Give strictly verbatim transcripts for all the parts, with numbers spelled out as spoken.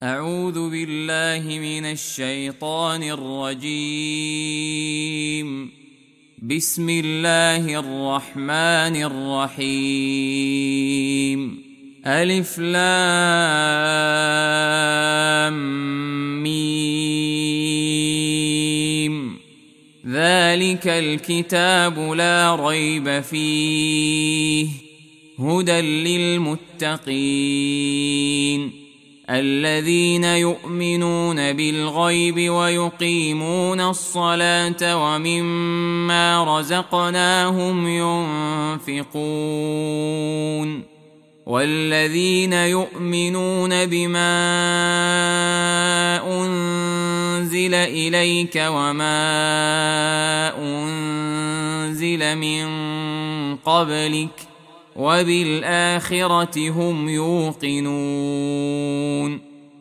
أعوذ بالله من الشيطان الرجيم. بسم الله الرحمن الرحيم. ألف لام ميم. ذلك الكتاب لا ريب فيه هدى للمتقين الذين يؤمنون بالغيب ويقيمون الصلاة ومما رزقناهم ينفقون والذين يؤمنون بما أنزل إليك وما أنزل من قبلك وبالآخرة هم يوقنون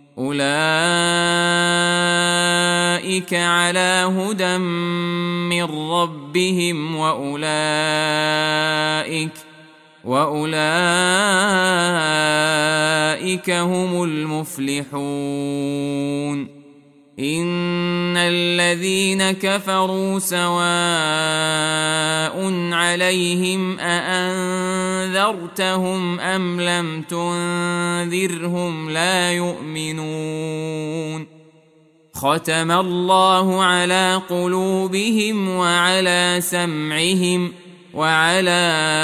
أولئك على هدى من ربهم وأولئك وأولئك هم المفلحون إن الذين كفروا سواء عليهم أأنذرتهم أم لم تنذرهم لا يؤمنون ختم الله على قلوبهم وعلى سمعهم وعلى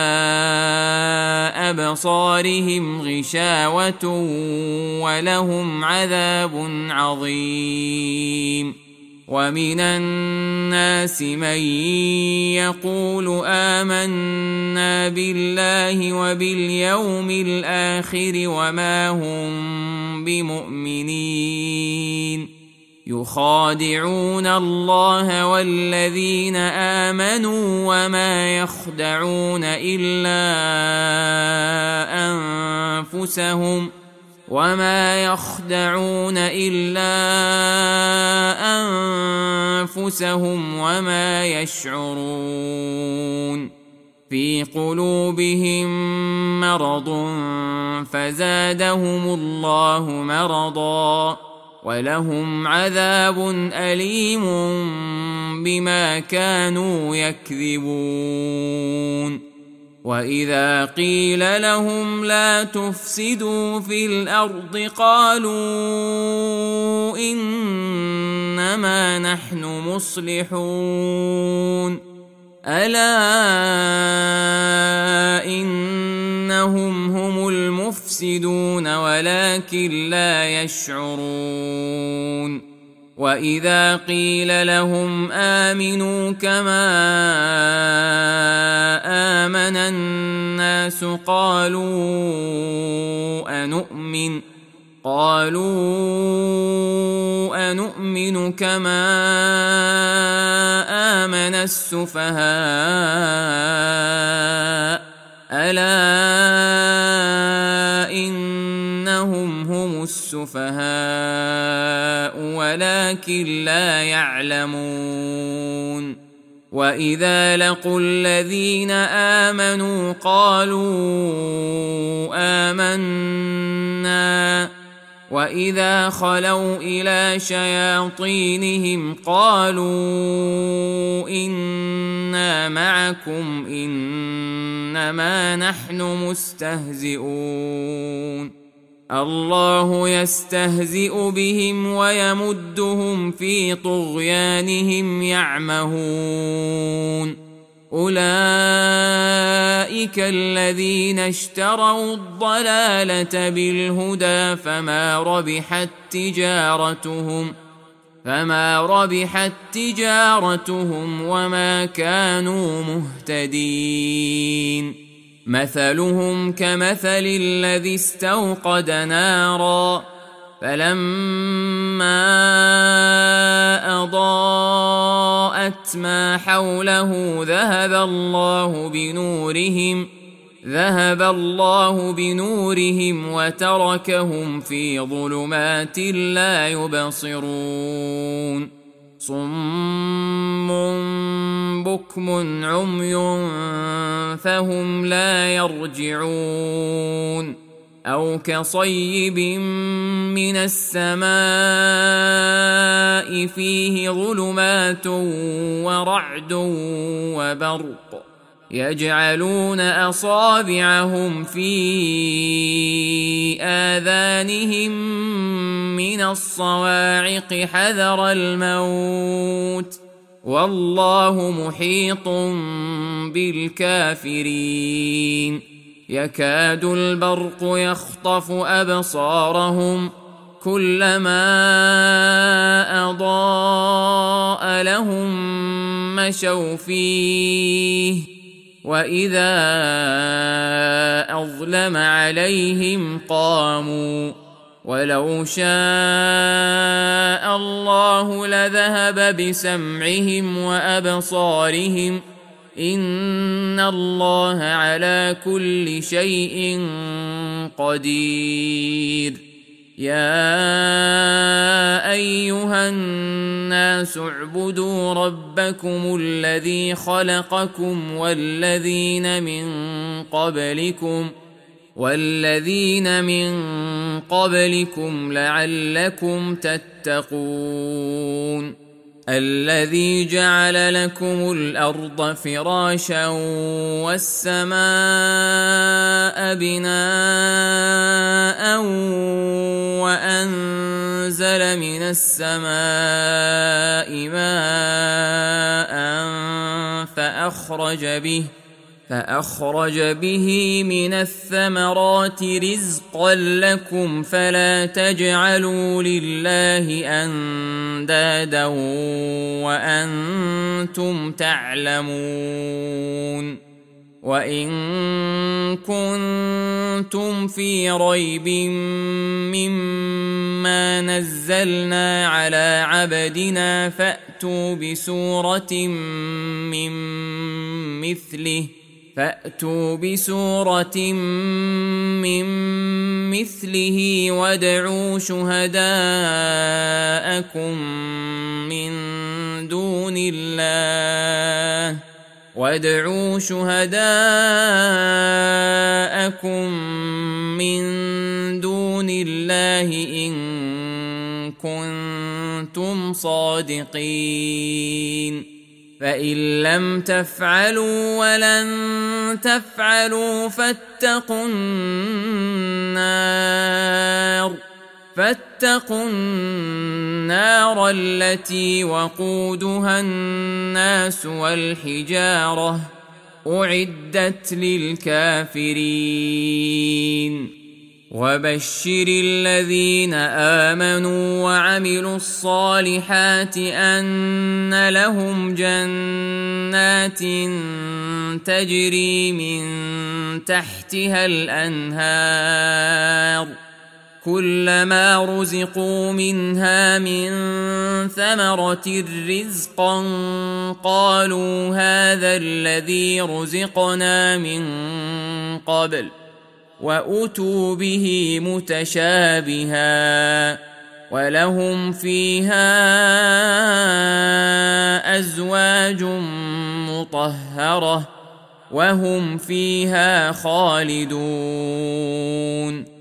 أبصارهم غشاوة ولهم عذاب عظيم ومن الناس من يقول آمنا بالله وباليوم الآخر وما هم بمؤمنين يخادعون الله والذين آمنوا وما يخدعون إلا أنفسهم وما يخدعون إلا أنفسهم وما يشعرون في قلوبهم مرض فزادهم الله مرضا ولهم عذاب أليم بما كانوا يكذبون وإذا قيل لهم لا تفسدوا في الأرض قالوا إنما نحن مصلحون ألا إنهم هم المفسدون ولكن لا يشعرون وإذا قيل لهم آمنوا كما آمن الناس قالوا أنؤمن قالوا أنؤمن كما آمن السفهاء ألا إنهم هم السفهاء ولكن لا يعلمون وإذا لقوا الذين آمنوا قالوا آمنا وإذا خلوا إلى شياطينهم قالوا إنا معكم إنما نحن مستهزئون الله يستهزئ بهم ويمدهم في طغيانهم يعمهون أولئك الذين اشتروا الضلالة بالهدى فما ربحت تجارتهم فما ربحت تجارتهم وما كانوا مهتدين مثلهم كمثل الذي استوقد نارا فلما أضاءت ما حوله ذهب الله بنورهم ذهب الله بنورهم وتركهم في ظلمات لا يبصرون صم بكم عمي فهم لا يرجعون أو كصيب من السماء فيه ظلمات ورعد وبرق يجعلون أصابعهم في آذانهم من الصواعق حذر الموت والله محيط بالكافرين يكاد البرق يخطف أبصارهم كلما أضاء لهم مشوا فيه وإذا أظلم عليهم قاموا ولو شاء الله لذهب بسمعهم وأبصارهم إن الله على كل شيء قدير يا أيها الناس اعبدوا ربكم الذي خلقكم والذين من قبلكم والذين من قبلكم لعلكم تتقون الذي جعل لكم الأرض فراشا والسماء بناء وأنزل من السماء ماء فأخرج به فأخرج به من الثمرات رزقا لكم فلا تجعلوا لله أندادا وأنتم تعلمون وإن كنتم في ريب مما نزلنا على عبدنا فأتوا بسورة من مثله فأتوا بسورة من مثله وادعوا شهداءكم من دون الله وادعوا شهداءكم من دون الله إن كنتم صادقين فإن لم تفعلوا ولن تفعلوا فاتقوا النار فاتقوا النار التي وقودها الناس والحجارة أعدت للكافرين وبشر الذين آمنوا وعملوا الصالحات أن لهم جنات تجري من تحتها الأنهار كلما رزقوا منها من ثمرة رزقا قالوا هذا الذي رزقنا من قبل وأتوا به متشابها ولهم فيها أزواج مطهرة وهم فيها خالدون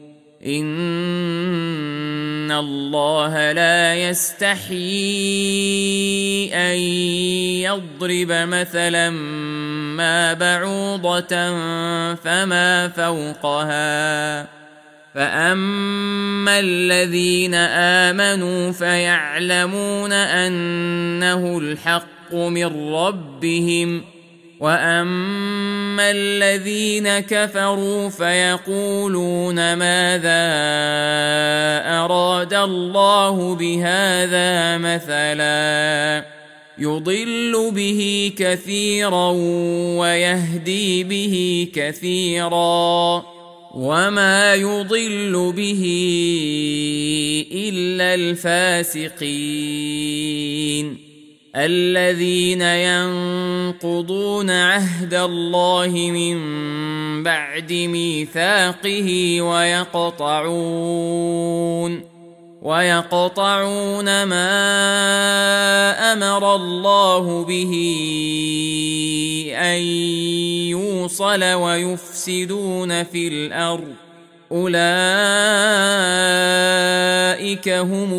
إن الله لا يستحيي أن يضرب مثلا ما بعوضة فما فوقها فأما الذين آمنوا فيعلمون أنه الحق من ربهم وأما الذين كفروا فيقولون ماذا أراد الله بهذا مثلا يضل به كثيرا ويهدي به كثيرا وما يضل به إلا الفاسقين الذين ينقضون عهد الله من بعد ميثاقه ويقطعون ويقطعون ما أمر الله به أن يوصل ويفسدون في الأرض أولئك هم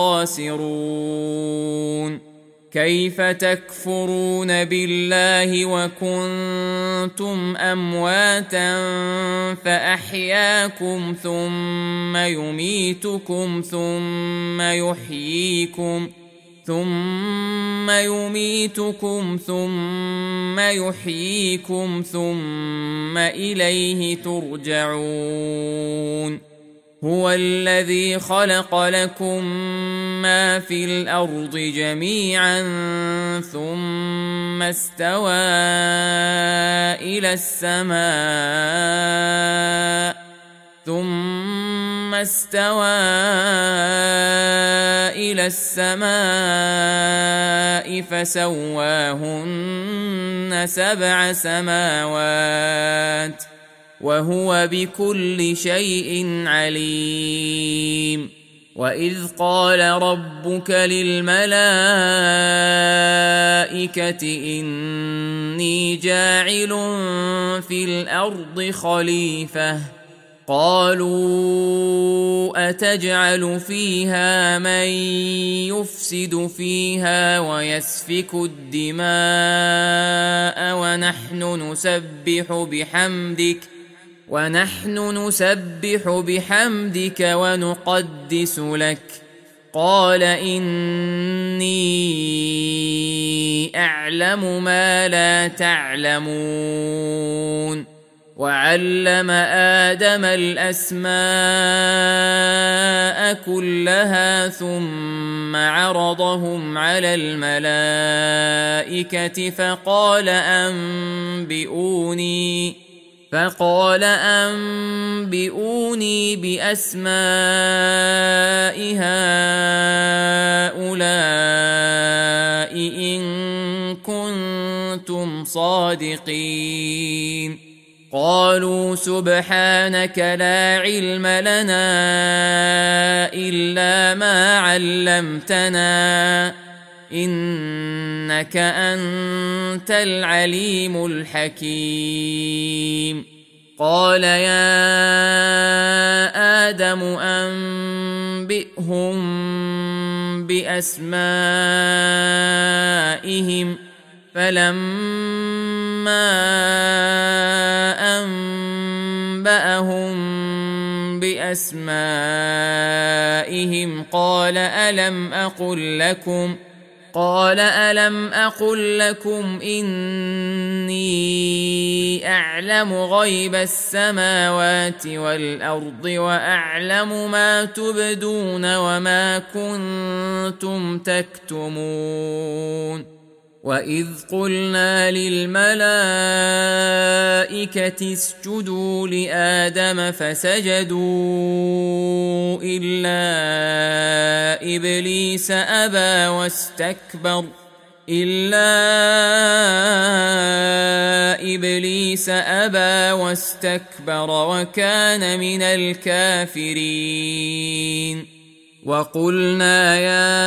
الخاسرون. كيف تكفرون بالله وكنتم أمواتا فأحياكم ثم يميتكم ثم يحييكم ثم يميتكم ثم يحييكم ثم إليه ترجعون. هو الذي خلق لكم ما في الأرض جميعا ثم استوى إلى السماء ثم استوى إلى السماء فسواهن سبع سماوات وهو بكل شيء عليم. وإذ قال ربك للملائكة إني جاعل في الأرض خليفة قالوا أتجعل فيها من يفسد فيها ويسفك الدماء ونحن نسبح بحمدك ونحن نسبح بحمدك ونقدس لك قال إني أعلم ما لا تعلمون. وعلم آدم الأسماء كلها ثم عرضهم على الملائكة فقال أنبئوني فقال أنبئوني بأسماء هؤلاء إن كنتم صادقين. قالوا سبحانك لا علم لنا إلا ما علمتنا إنك أنت العليم الحكيم. قال يا آدم أنبئهم بأسمائهم فلما أنبأهم بأسمائهم قال ألم أقل لكم قال ألم أقل لكم إني أعلم غيب السماوات والأرض وأعلم ما تبدون وما كنتم تكتمون. وإذ قلنا للملائكة اسجدوا لآدم فسجدوا إلا إبليس أبى واستكبر إلا إبليس أبى واستكبر وكان من الكافرين. وقلنا يا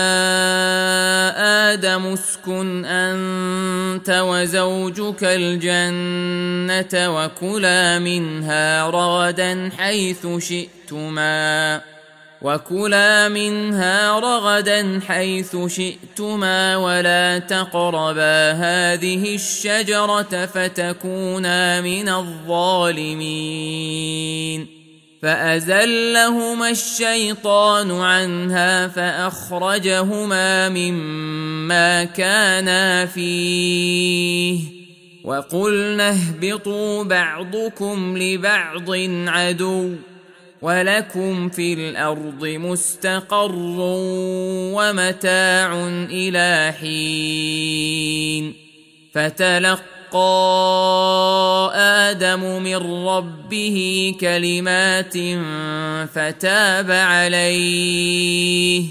آدم اسكن أنت وزوجك الجنة وكلا منها رغدا حيث شئتما وكلا منها رغدا حيث شئتما ولا تقربا هذه الشجرة فتكونا من الظالمين. فأزلهما الشيطان عنها فأخرجهما مما كانا فيه وقلنا اهبطوا بعضكم لبعض عدو ولكم في الأرض مستقر ومتاع إلى حين. فتلقى آدم من ربه كلمات فتاب عليه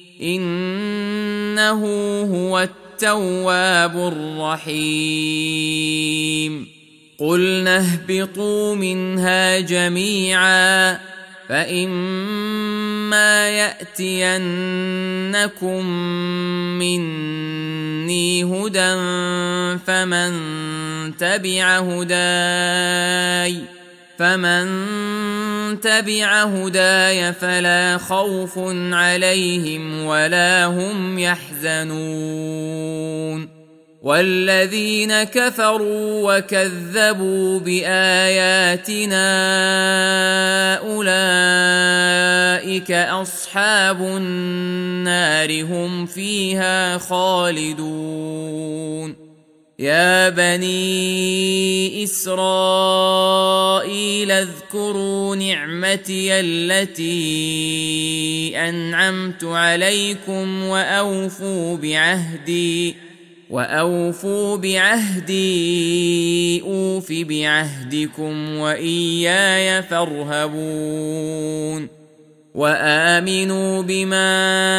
إنه هو التواب الرحيم. قلنا اهبطوا منها جميعا فإما يأتينكم مني هدى فمن تبع هداي فمن تبع هداي فلا خوف عليهم ولا هم يحزنون والذين كفروا وكذبوا بآياتنا أولئك أصحاب النار هم فيها خالدون يا بني إسرائيل اذكروا نعمتي التي أنعمت عليكم وأوفوا بعهدي وأوفوا بعهدي أوف بعهدكم وإياي فارهبون وآمنوا بما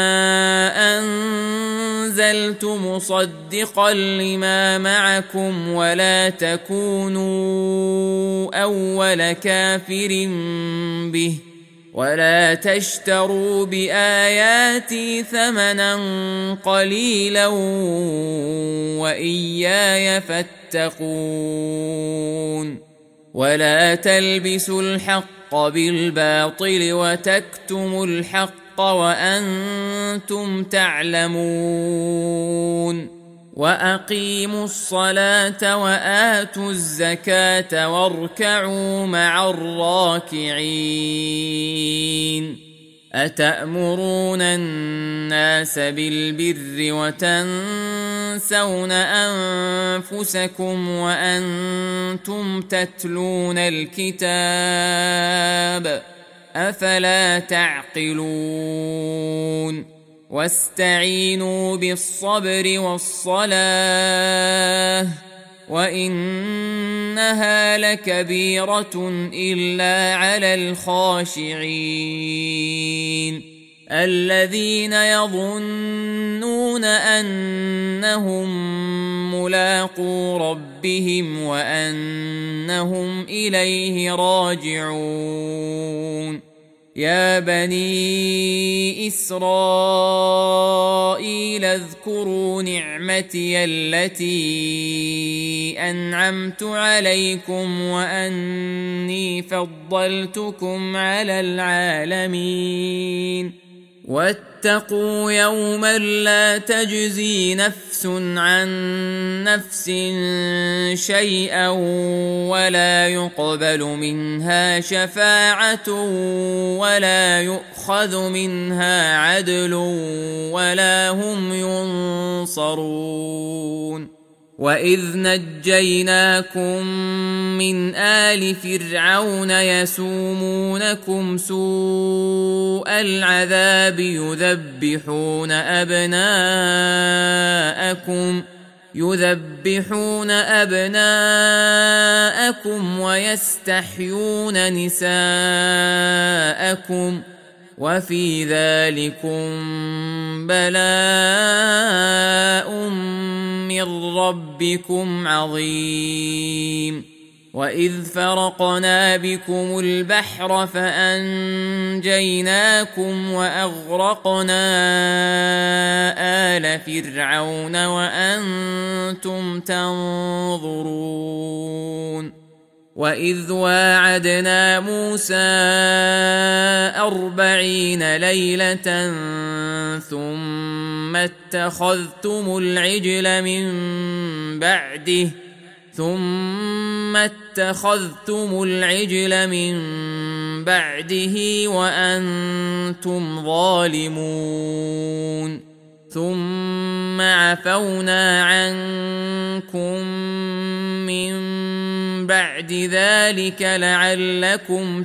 أنزلت مصدقا لما معكم ولا تكونوا أول كافر به ولا تشتروا بآياتي ثمنا قليلا وإياي فاتقون ولا تلبسوا الحق بالباطل وتكتموا الحق وأنتم تعلمون وأقيموا الصلاة وآتوا الزكاة واركعوا مع الراكعين أتأمرون الناس بالبر وتنسون أنفسكم وأنتم تتلون الكتاب أفلا تعقلون واستعينوا بالصبر والصلاة وإنها لكبيرة إلا على الخاشعين الذين يظنون أنهم ملاقو ربهم وأنهم إليه راجعون يا بني إسرائيل اذكروا نعمتي التي أنعمت عليكم وأني فضلتكم على العالمين واتقوا يوما لا تجزي نفس عن نفس شيئا ولا يقبل منها شفاعة ولا يؤخذ منها عدل ولا هم ينصرون وإذ نجيناكم من آل فرعون يسومونكم سوء العذاب يذبحون أبناءكم يذبحون أبناءكم ويستحيون نساءكم وفي ذلكم بلاء من ربكم عظيم وإذ فرقنا بكم البحر فأنجيناكم وأغرقنا آل فرعون وأنتم تنظرون وإذ واعدنا موسى أربعين ليلة ثم اتخذتم العجل من بعده ثم اتخذتم العجل من بعده وأنتم ظالمون ثم عفونا عنكم من بعد ذلك لعلكم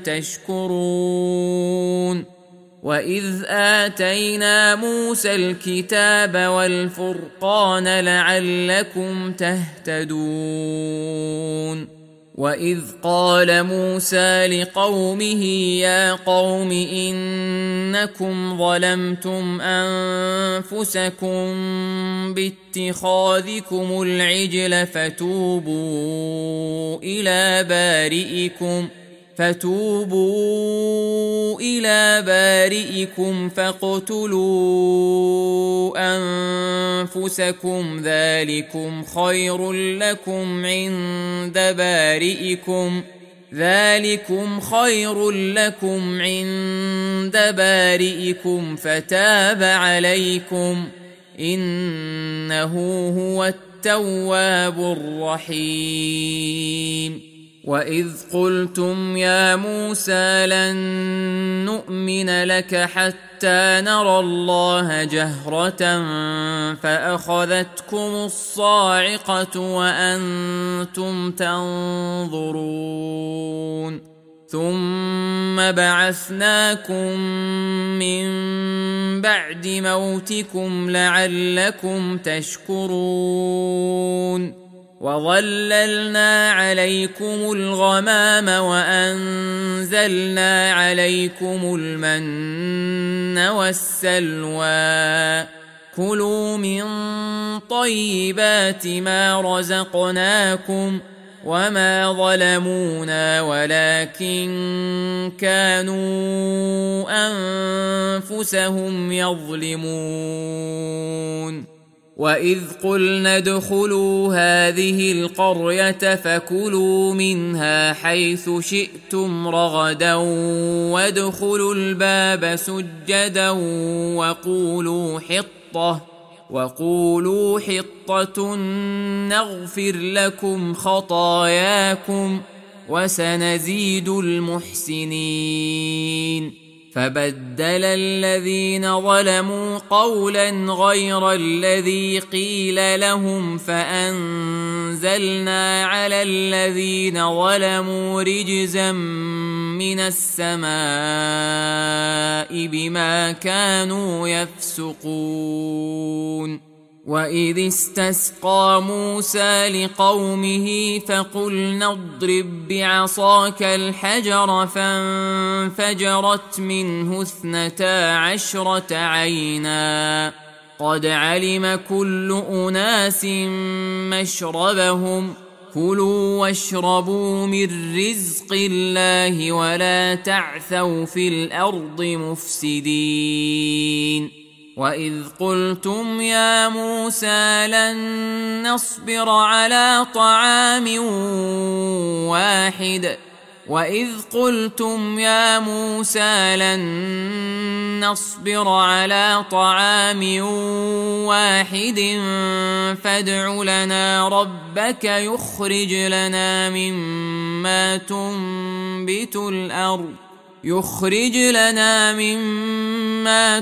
تشكرون وإذ آتينا موسى الكتاب والفرقان لعلكم تهتدون وإذ قال موسى لقومه يا قوم إنكم ظلمتم أنفسكم باتخاذكم العجل فتوبوا إلى بارئكم فتوبوا إلى بارئكم فاقتلوا أنفسكم ذلكم خير لكم عند بارئكم ذلكم خير لكم عند بارئكم فتاب عليكم إنه هو التواب الرحيم. وإذ قلتم يا موسى لن نؤمن لك حتى نرى الله جهرة فأخذتكم الصاعقة وأنتم تنظرون ثم بعثناكم من بعد موتكم لعلكم تشكرون وظللنا عليكم الغمام وأنزلنا عليكم المن والسلوى كلوا من طيبات ما رزقناكم وما ظلمونا ولكن كانوا أنفسهم يظلمون. وإذ قلنا ادخلوا هذه القرية فكلوا منها حيث شئتم رغدا وادخلوا الباب سجدا وقولوا حطة وقولوا حطة نغفر لكم خطاياكم وسنزيد المحسنين. فبدل الذين ظلموا قولا غير الذي قيل لهم فأنزلنا على الذين ظلموا رجزا من السماء بما كانوا يفسقون. وإذ استسقى موسى لقومه فقلنا اضرب بعصاك الحجر فانفجرت منه اثنتا عشرة عينا قد علم كل أناس مشربهم كلوا واشربوا من رزق الله ولا تعثوا في الأرض مفسدين. وإذ قلتم يا موسى لن نصبر على طعام واحد وإذ قلتم يا موسى لن نصبر على طعام واحد فادع لنا ربك يخرج لنا مما تنبت الأرض يخرج لنا مما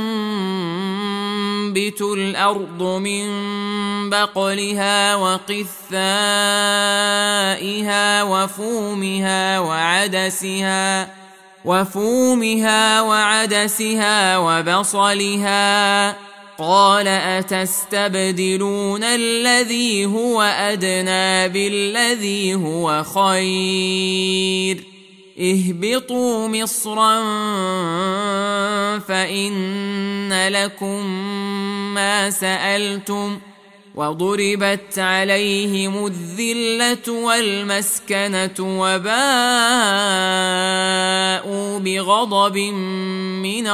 تنبت الأرض من بقلها وقثائها وفومها وعدسها وفومها وعدسها وبصلها قال أتستبدلون الذي هو أدنى بالذي هو خير اهبطوا مصرا فإن لكم ما سألتم وضربت عليهم الذلة والمسكنة وباءوا بغضب من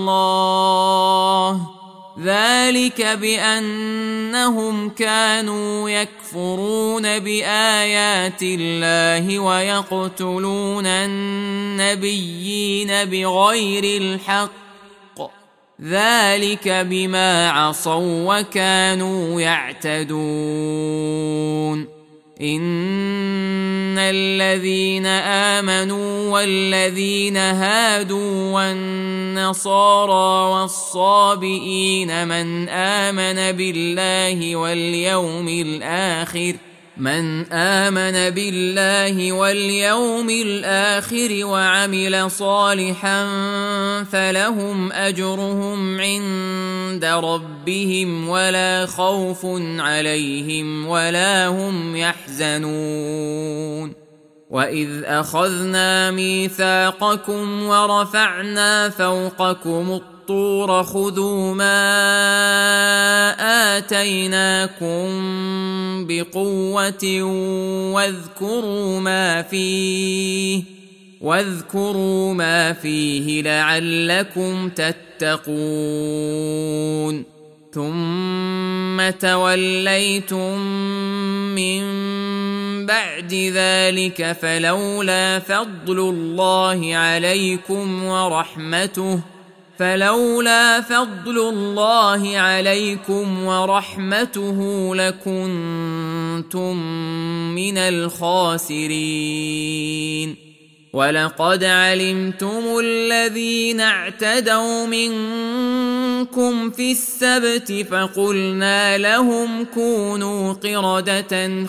الله ذلك بأنهم كانوا يكفرون بآيات الله ويقتلون النبيين بغير الحق ذلك بما عصوا وكانوا يعتدون. إن الذين آمنوا والذين هادوا والنصارى والصابئين من آمن بالله واليوم الآخر من آمن بالله واليوم الآخر وعمل صالحا فلهم أجرهم عند ربهم ولا خوف عليهم ولا هم يحزنون. وإذ أخذنا ميثاقكم ورفعنا فوقكم الطور خذوا ما آتيناكم بقوة واذكروا ما فيه واذكروا ما فيه لعلكم تتقون. ثم توليتم من بعد ذلك فلولا فضل الله عليكم ورحمته فلولا فضل الله عليكم ورحمته لكنتم من الخاسرين. ولقد علمتم الذين اعتدوا منكم في السبت فقلنا لهم كونوا قردة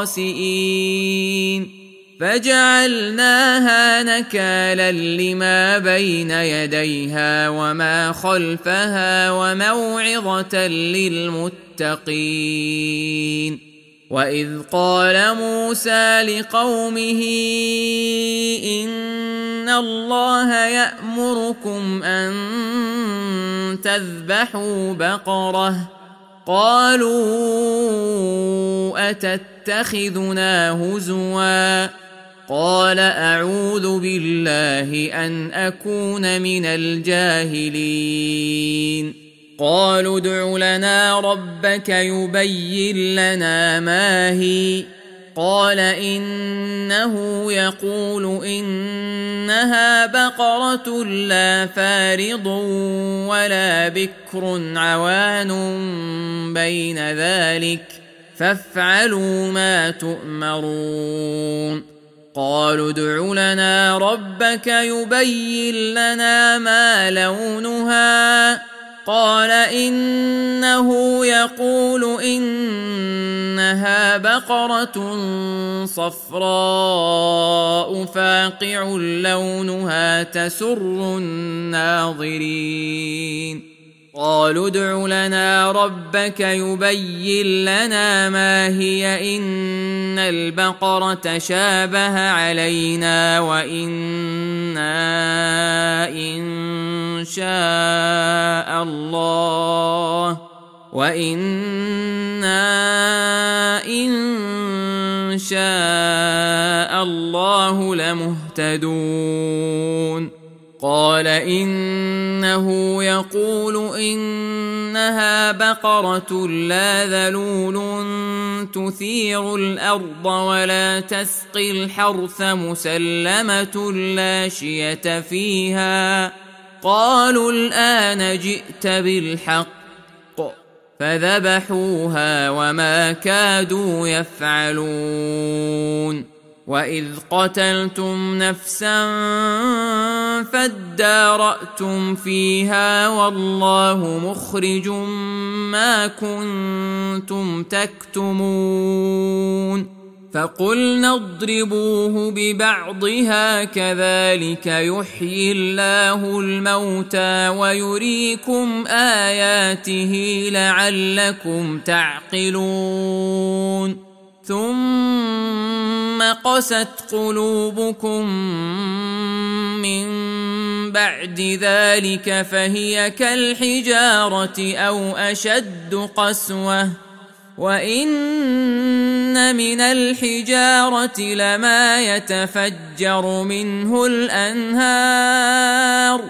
خاسئين فجعلناها نكالا لما بين يديها وما خلفها وموعظة للمتقين. وإذ قال موسى لقومه إن الله يأمركم أن تذبحوا بقرة قالوا أتتخذنا هزوا قال أعوذ بالله أن أكون من الجاهلين. قالوا ادع لنا ربك يبين لنا ما هي قال إنه يقول إنها بقرة لا فارض ولا بكر عوان بين ذلك فافعلوا ما تؤمرون. قالوا ادع لنا ربك يبين لنا ما لونها قال إنه يقول إنها بقرة صفراء فاقع لونها تسر الناظرين. قالوا ادع لنا ربك يبين لنا ما هي إن البقرة شابه علينا وإنا إن شاء الله وإنا إن شاء الله لمهتدون. قال إنه يقول إنها بقرة لا ذلول تثير الأرض ولا تسقي الحرث مسلمة لا شية فيها. قالوا الآن جئت بالحق فذبحوها وما كادوا يفعلون. وإذ قتلتم نفسا فادارأتم فيها والله مخرج ما كنتم تكتمون. فقلنا اضربوه ببعضها كذلك يحيي الله الموتى ويريكم آياته لعلكم تعقلون. ثم قست قلوبكم من بعد ذلك فهي كالحجارة أو أشد قسوة وإن من الحجارة لما يتفجر منه الأنهار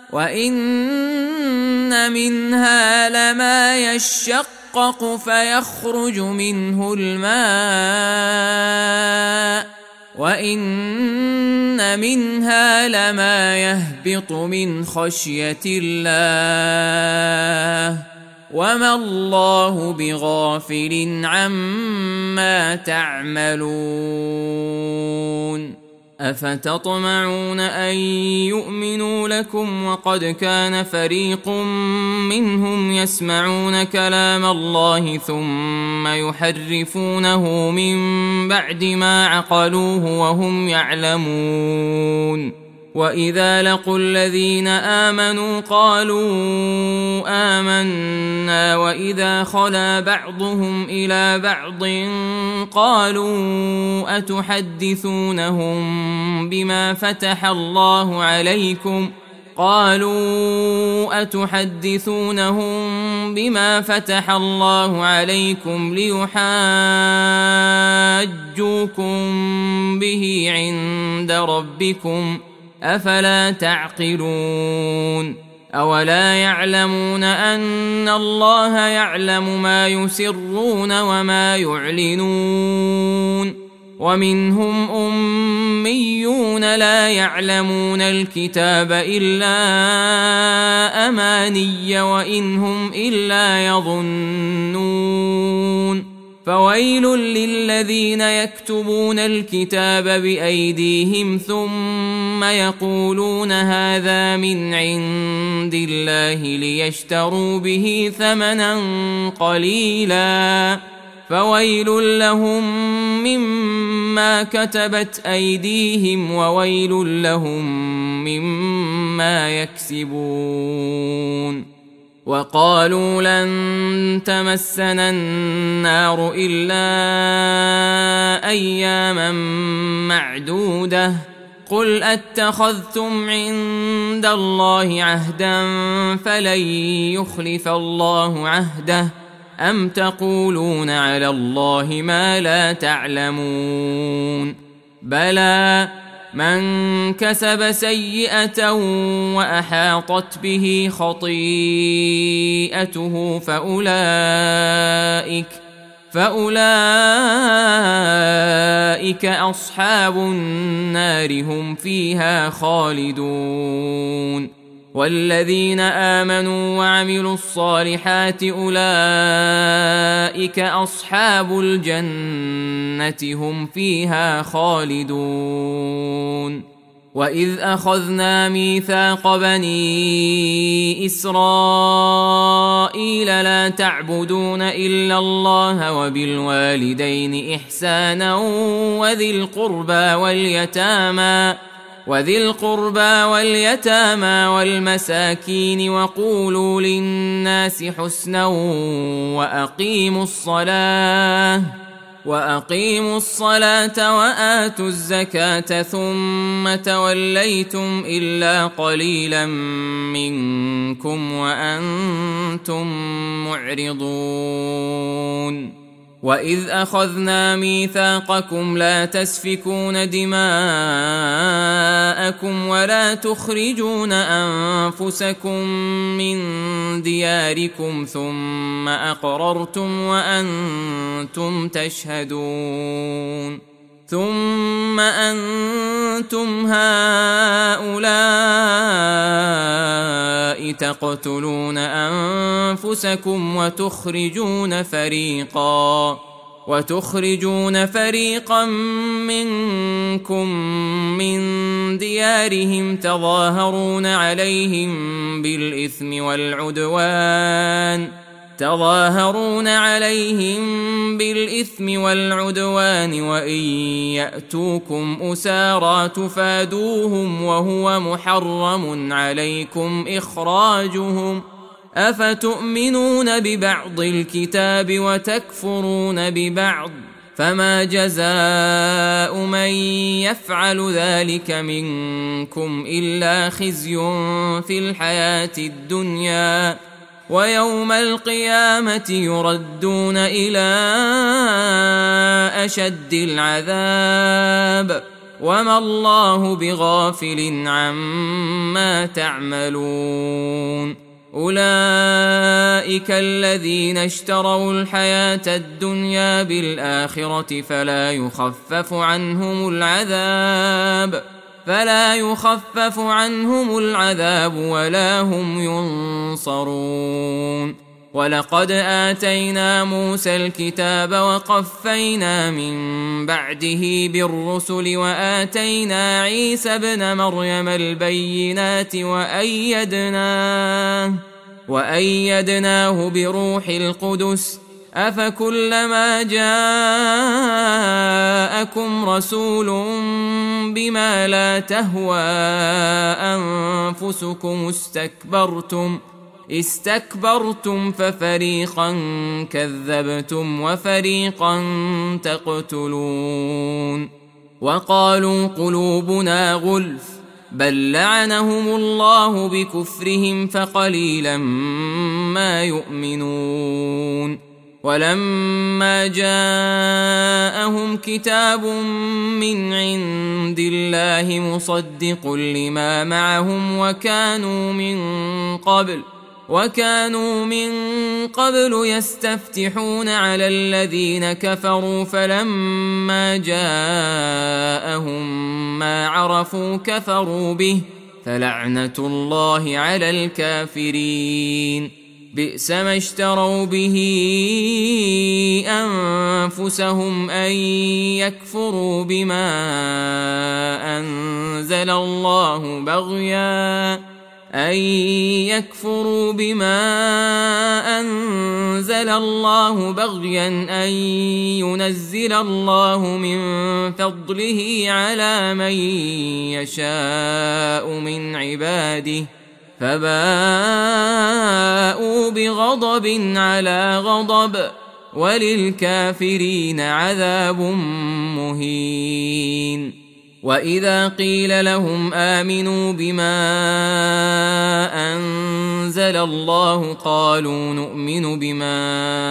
وإن منها لما يشقق فيخرج منه الماء وإن منها لما يهبط من خشية الله وما الله بغافل عما تعملون. أفتطمعون أن يؤمنوا لكم وقد كان فريق منهم يسمعون كلام الله ثم يحرفونه من بعد ما عقلوه وهم يعلمون. وإذا لقوا الذين آمنوا قالوا آمنا وإذا خلا بعضهم إلى بعض قالوا أتحدثونهم بما فتح الله عليكم قالوا أتحدثونهم بما فتح الله عليكم ليحاجوكم به عند ربكم أفلا تعقلون. أولا يعلمون أن الله يعلم ما يسرون وما يعلنون ومنهم أميون لا يعلمون الكتاب إلا أماني وإن هم إلا يظنون فويل للذين يكتبون الكتاب بأيديهم ثم يقولون هذا من عند الله ليشتروا به ثمنا قليلا فويل لهم مما كتبت أيديهم وويل لهم مما يكسبون وقالوا لن تمسنا النار إلا أياما معدودة قل أتخذتم عند الله عهدا فلن يخلف الله عهده أم تقولون على الله ما لا تعلمون بلى من كسب سيئة وأحاطت به خطيئته فأولئك فأولئك أصحاب النار هم فيها خالدون والذين آمنوا وعملوا الصالحات أولئك أصحاب الجنة هم فيها خالدون وإذ أخذنا ميثاق بني إسرائيل لا تعبدون إلا الله وبالوالدين إحسانا وذي القربى واليتامى وذي القربى واليتامى والمساكين وقولوا للناس حسنا وأقيموا الصلاة وأقيموا الصلاة وآتوا الزكاة ثم توليتم إلا قليلا منكم وأنتم معرضون وإذ أخذنا ميثاقكم لا تسفكون دماءكم ولا تخرجون أنفسكم من دياركم ثم أقررتم وأنتم تشهدون ثم أنتم هؤلاء تقتلون أنفسكم وتخرجون فريقا وتخرجون فريقا منكم من ديارهم تظاهرون عليهم بالإثم والعدوان تظاهرون عليهم بالإثم والعدوان وإن يأتوكم أسارى تفادوهم وهو محرم عليكم إخراجهم أفتؤمنون ببعض الكتاب وتكفرون ببعض فما جزاء من يفعل ذلك منكم إلا خزي في الحياة الدنيا ويوم القيامة يردون إلى أشد العذاب وما الله بغافل عما تعملون أولئك الذين اشتروا الحياة الدنيا بالآخرة فلا يخفف عنهم العذاب فلا يخفف عنهم العذاب ولا هم ينصرون ولقد آتينا موسى الكتاب وقفينا من بعده بالرسل وآتينا عيسى ابن مريم البينات وأيدناه وأيدناه بروح القدس أفكلما جاءكم رسول بما لا تهوى أنفسكم استكبرتم استكبرتم ففريقا كذبتم وفريقا تقتلون وقالوا قلوبنا غلف بل لعنهم الله بكفرهم فقليلا ما يؤمنون ولما جاءهم كتاب من عند الله مصدق لما معهم وكانوا من قبل وكانوا من قبل يستفتحون على الذين كفروا فلما جاءهم ما عرفوا كفروا به فلعنة الله على الكافرين. بئس ما اشتروا به أنفسهم أن يكفروا بما أنزل الله بغيا أن يكفروا بما أنزل الله بغيا أن ينزل الله من فضله على من يشاء من عباده فباءوا بغضب على غضب وللكافرين عذاب مهين. وإذا قيل لهم آمنوا بما أنزل الله قالوا نؤمن بما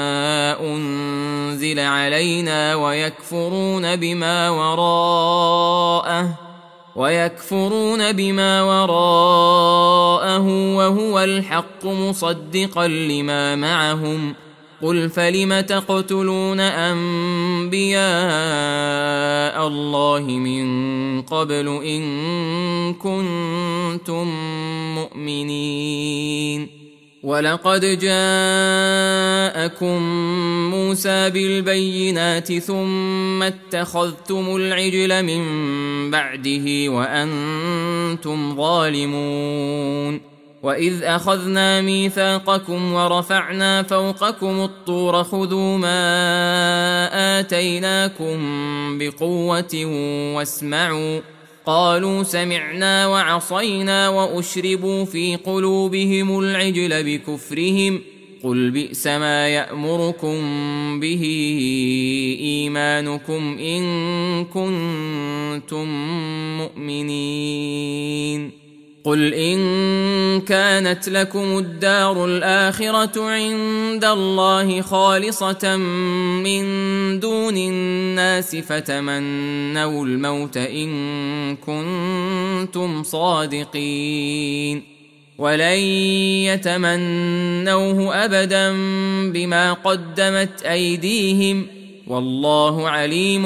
أنزل علينا ويكفرون بما وراءه ويكفرون بما وراءه وهو الحق مصدقا لما معهم قل فلم تقتلون أنبياء الله من قبل إن كنتم مؤمنين. ولقد جاءكم موسى بالبينات ثم اتخذتم العجل من بعده وأنتم ظالمون. وإذ أخذنا ميثاقكم ورفعنا فوقكم الطور خذوا ما آتيناكم بقوة واسمعوا قالوا سمعنا وعصينا وأشربوا في قلوبهم العجل بكفرهم قل بئس ما يأمركم به إيمانكم إن كنتم مؤمنين. قل إن كانت لكم الدار الآخرة عند الله خالصة من دون الناس فتمنوا الموت إن كنتم صادقين ولن يتمنوه أبدا بما قدمت أيديهم والله عليم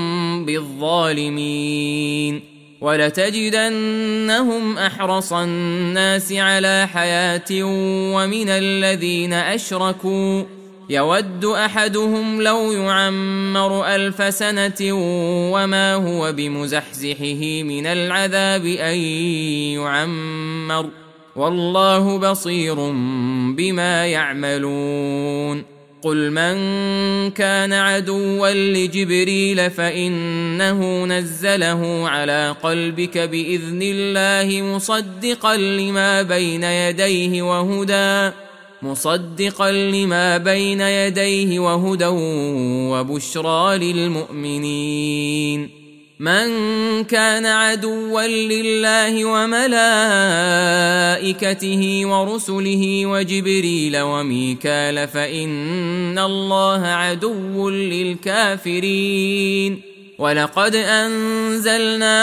بالظالمين. ولتجدنهم أحرص الناس على حياة ومن الذين أشركوا يود أحدهم لو يعمر ألف سنة وما هو بمزحزحه من العذاب أن يعمر والله بصير بما يعملون. قل من كان عدوا لجبريل فإنه نزله على قلبك بإذن الله مصدقا لما بين يديه وهدى مصدقا لما بين يديه وهدى وبشرى للمؤمنين. من كان عدوا لله وملائكته ورسله وجبريل وميكال فإن الله عدو للكافرين. ولقد أنزلنا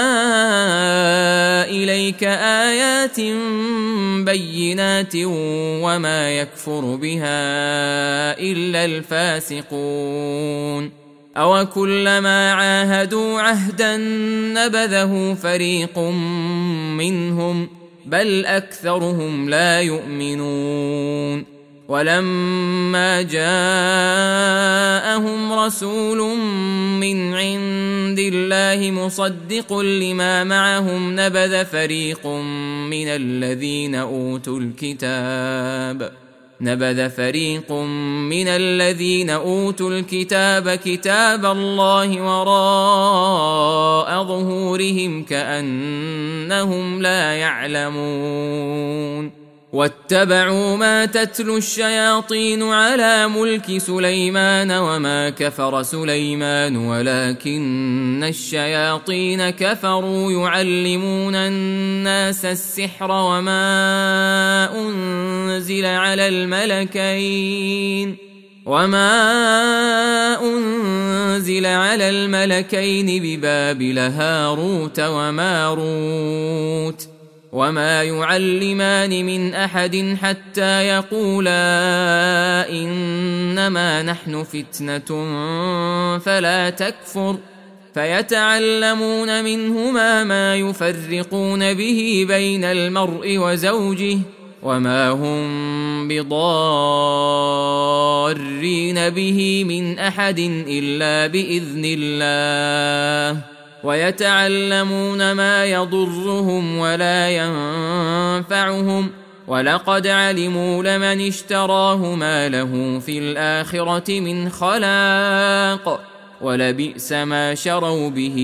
إليك آيات بينات وما يكفر بها إلا الفاسقون. أو كلما عاهدوا عهدا نبذه فريق منهم بل أكثرهم لا يؤمنون. ولما جاءهم رسول من عند الله مصدق لما معهم نبذ فريق من الذين أوتوا الكتاب نبذ فريق من الذين أوتوا الكتاب كتاب الله وراء ظهورهم كأنهم لا يعلمون. واتبعوا ما تتلو الشياطين على ملك سليمان وما كفر سليمان ولكن الشياطين كفروا يعلمون الناس السحر وما أنزل على الملكين وما أنزل على الملكين ببابل هاروت وماروت وما يعلمان من أحد حتى يقولا إنما نحن فتنة فلا تكفر فيتعلمون منهما ما يفرقون به بين المرء وزوجه وما هم بضارين به من أحد إلا بإذن الله ويتعلمون ما يضرهم ولا ينفعهم ولقد علموا لمن اشتراه ما له في الآخرة من خلاق ولبئس ما شروا به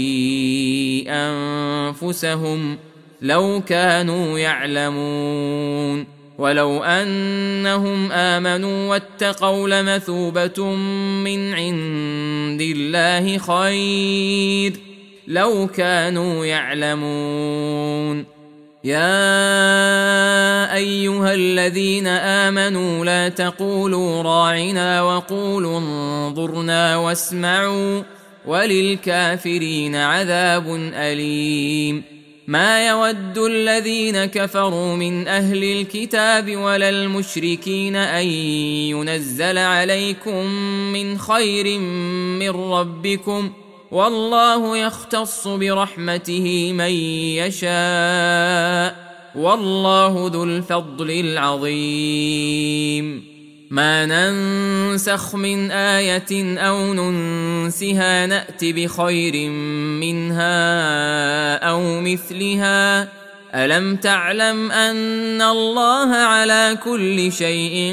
أنفسهم لو كانوا يعلمون ولو أنهم آمنوا واتقوا لمثوبة من عند الله خير لو كانوا يعلمون يا أيها الذين آمنوا لا تقولوا راعنا وقولوا انظرنا واسمعوا وللكافرين عذاب أليم ما يود الذين كفروا من أهل الكتاب ولا المشركين أن ينزل عليكم من خير من ربكم والله يختص برحمته من يشاء والله ذو الفضل العظيم ما ننسخ من آية أو ننسها نأت بخير منها أو مثلها ألم تعلم أن الله على كل شيء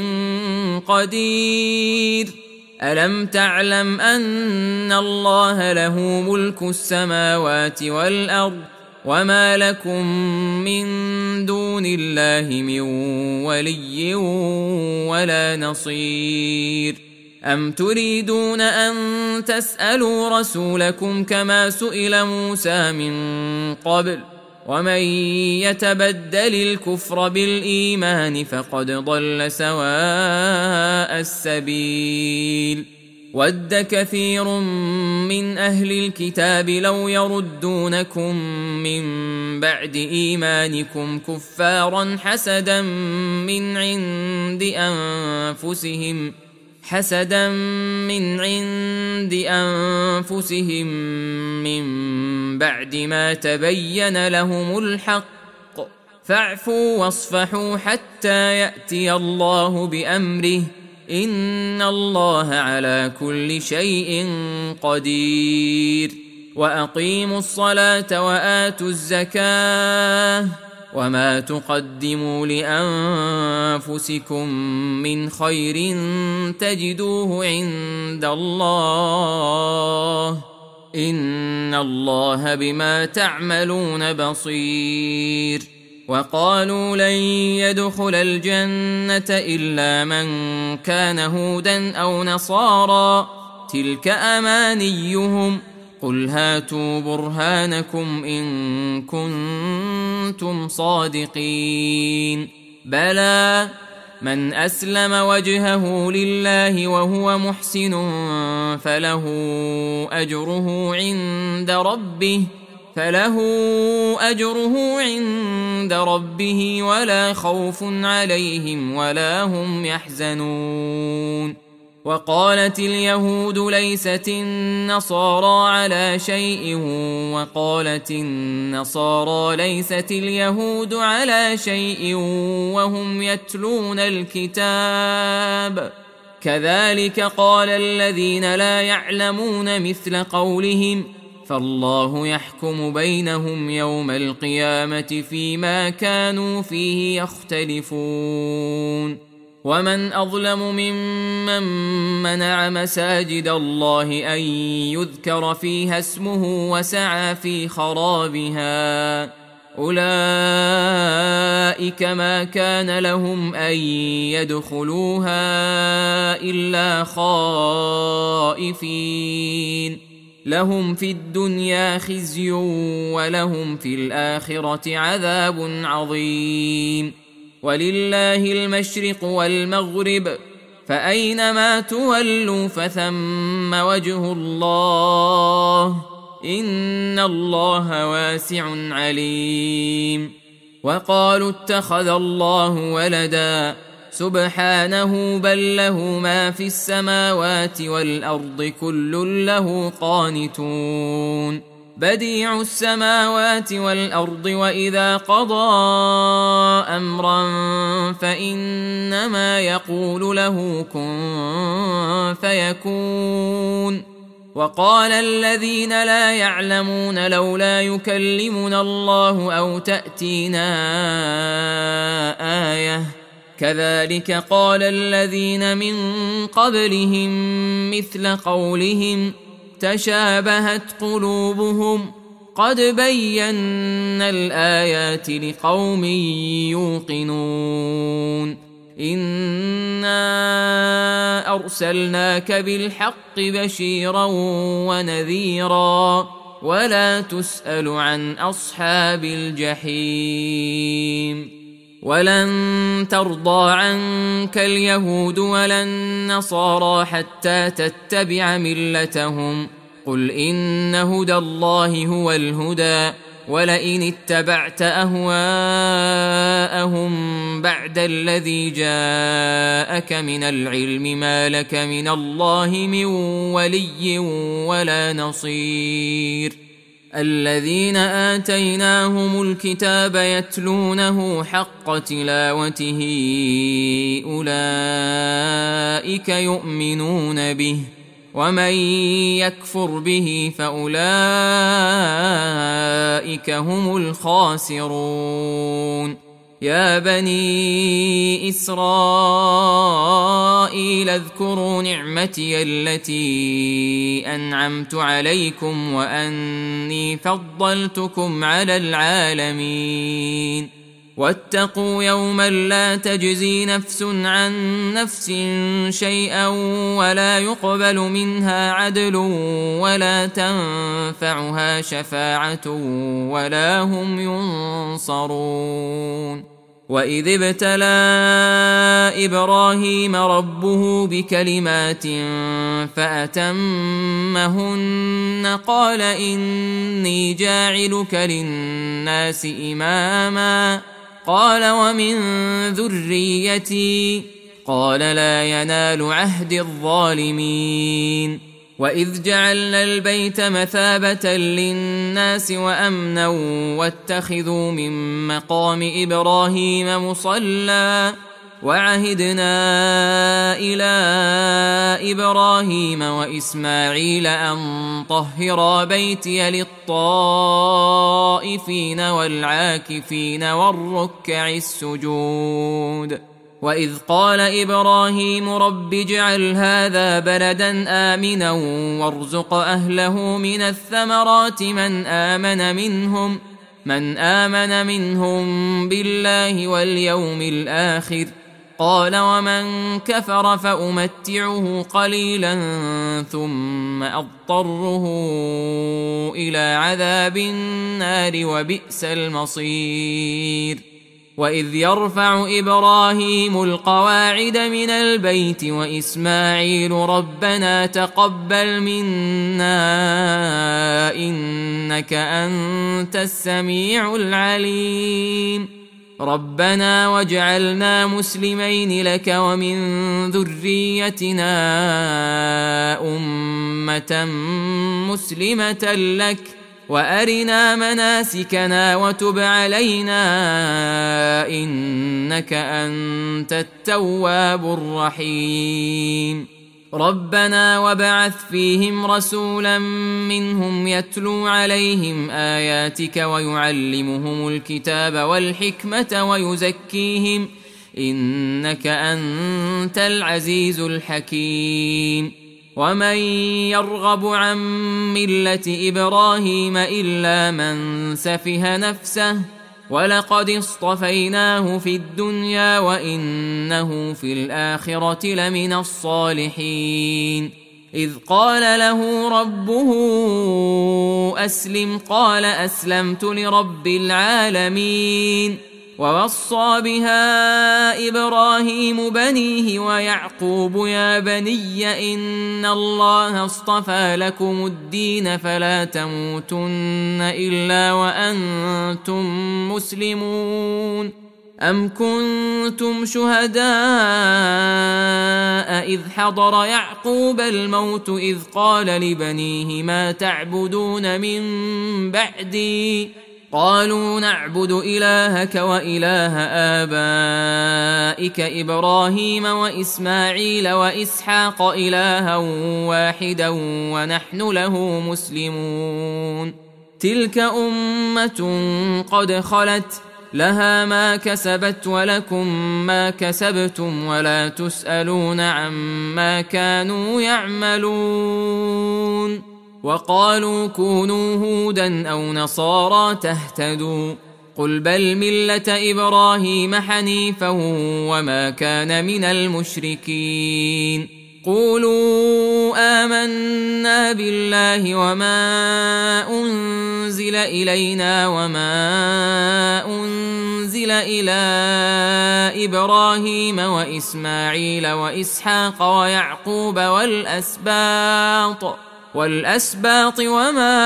قدير ألم تعلم أن الله له ملك السماوات والأرض وما لكم من دون الله من ولي ولا نصير أم تريدون أن تسألوا رسولكم كما سئل موسى من قبل ومن يتبدل الكفر بالإيمان فقد ضل سواء السبيل ود كثير من أهل الكتاب لو يردونكم من بعد إيمانكم كفارا حسدا من عند أنفسهم حسدا من عند أنفسهم من بعد ما تبين لهم الحق فاعفوا واصفحوا حتى يأتي الله بأمره إن الله على كل شيء قدير وأقيموا الصلاة وآتوا الزكاة وما تقدموا لأنفسكم من خير تجدوه عند الله إن الله بما تعملون بصير وقالوا لن يدخل الجنة إلا من كان هودا أو نصارى تلك أمانيهم قل هاتوا برهانكم إن كنتم صادقين بلى من أسلم وجهه لله وهو محسن فله أجره عند ربه فله أجره عند ربه ولا خوف عليهم ولا هم يحزنون وقالت اليهود ليست النصارى على شيء وقالت النصارى ليست اليهود على شيء وهم يتلون الكتاب كذلك قال الذين لا يعلمون مثل قولهم فالله يحكم بينهم يوم القيامة فيما كانوا فيه يختلفون ومن أظلم ممن منع مساجد الله أن يذكر فيها اسمه وسعى في خرابها أولئك ما كان لهم أن يدخلوها إلا خائفين لهم في الدنيا خزي ولهم في الآخرة عذاب عظيم ولله المشرق والمغرب فأينما تولوا فثم وجه الله إن الله واسع عليم وقالوا اتخذ الله ولدا سبحانه بل له ما في السماوات والأرض كل له قانتون بديع السماوات والأرض وإذا قضى أمرا فإنما يقول له كن فيكون وقال الذين لا يعلمون لولا يكلمنا الله أو تأتينا آية كذلك قال الذين من قبلهم مثل قولهم تشابهت قلوبهم قد بينا الآيات لقوم يوقنون إنا أرسلناك بالحق بشيرا ونذيرا ولا تسأل عن أصحاب الجحيم ولن ترضى عنك اليهود ولا النصارى حتى تتبع ملتهم قل إن هدى الله هو الهدى ولئن اتبعت أهواءهم بعد الذي جاءك من العلم ما لك من الله من ولي ولا نصير الذين آتيناهم الكتاب يتلونه حق تلاوته أولئك يؤمنون به ومن يكفر به فأولئك هم الخاسرون يا بني إسرائيل اذكروا نعمتي التي أنعمت عليكم وأني فضلتكم على العالمين واتقوا يوما لا تجزي نفس عن نفس شيئا ولا يقبل منها عدل ولا تنفعها شفاعة ولا هم ينصرون وإذ ابتلى إبراهيم ربه بكلمات فأتمهن قال إني جاعلك للناس إماما قال ومن ذريتي قال لا ينال عهد الظالمين وإذ جعلنا البيت مثابة للناس وأمنا واتخذوا من مقام إبراهيم مصلى وعهدنا إلى إبراهيم وإسماعيل أن طهرا بيتي للطائفين والعاكفين والركع السجود وإذ قال إبراهيم رب اجعل هذا بلدا آمنا وارزق أهله من الثمرات من آمن منهم من آمن منهم بالله واليوم الآخر قال ومن كفر فأمتعه قليلا ثم أضطره إلى عذاب النار وبئس المصير وإذ يرفع إبراهيم القواعد من البيت وإسماعيل ربنا تقبل منا إنك أنت السميع العليم ربنا واجعلنا مسلمين لك ومن ذريتنا أمة مسلمة لك وأرنا مناسكنا وتب علينا إنك أنت التواب الرحيم ربنا وابعث فيهم رسولا منهم يتلو عليهم آياتك ويعلمهم الكتاب والحكمة ويزكيهم إنك أنت العزيز الحكيم ومن يرغب عن ملة إبراهيم إلا من سفه نفسه ولقد اصطفيناه في الدنيا وإنه في الآخرة لمن الصالحين إذ قال له ربه أسلم قال أسلمت لرب العالمين ووصى بها إبراهيم بنيه ويعقوب يا بني إن الله اصطفى لكم الدين فلا تموتن إلا وأنتم مسلمون أم كنتم شهداء إذ حضر يعقوب الموت إذ قال لبنيه ما تعبدون من بعدي قالوا نعبد إلهك وإله آبائك إبراهيم وإسماعيل وإسحاق إلها واحدا ونحن له مسلمون تلك أمة قد خلت لها ما كسبت ولكم ما كسبتم ولا تسألون عما كانوا يعملون وقالوا كونوا هودا أو نصارى تهتدوا قل بل ملة إبراهيم حنيفا وما كان من المشركين قولوا آمنا بالله وما أنزل إلينا وما أنزل إلى إبراهيم وإسماعيل وإسحاق ويعقوب والأسباط والأسباط وما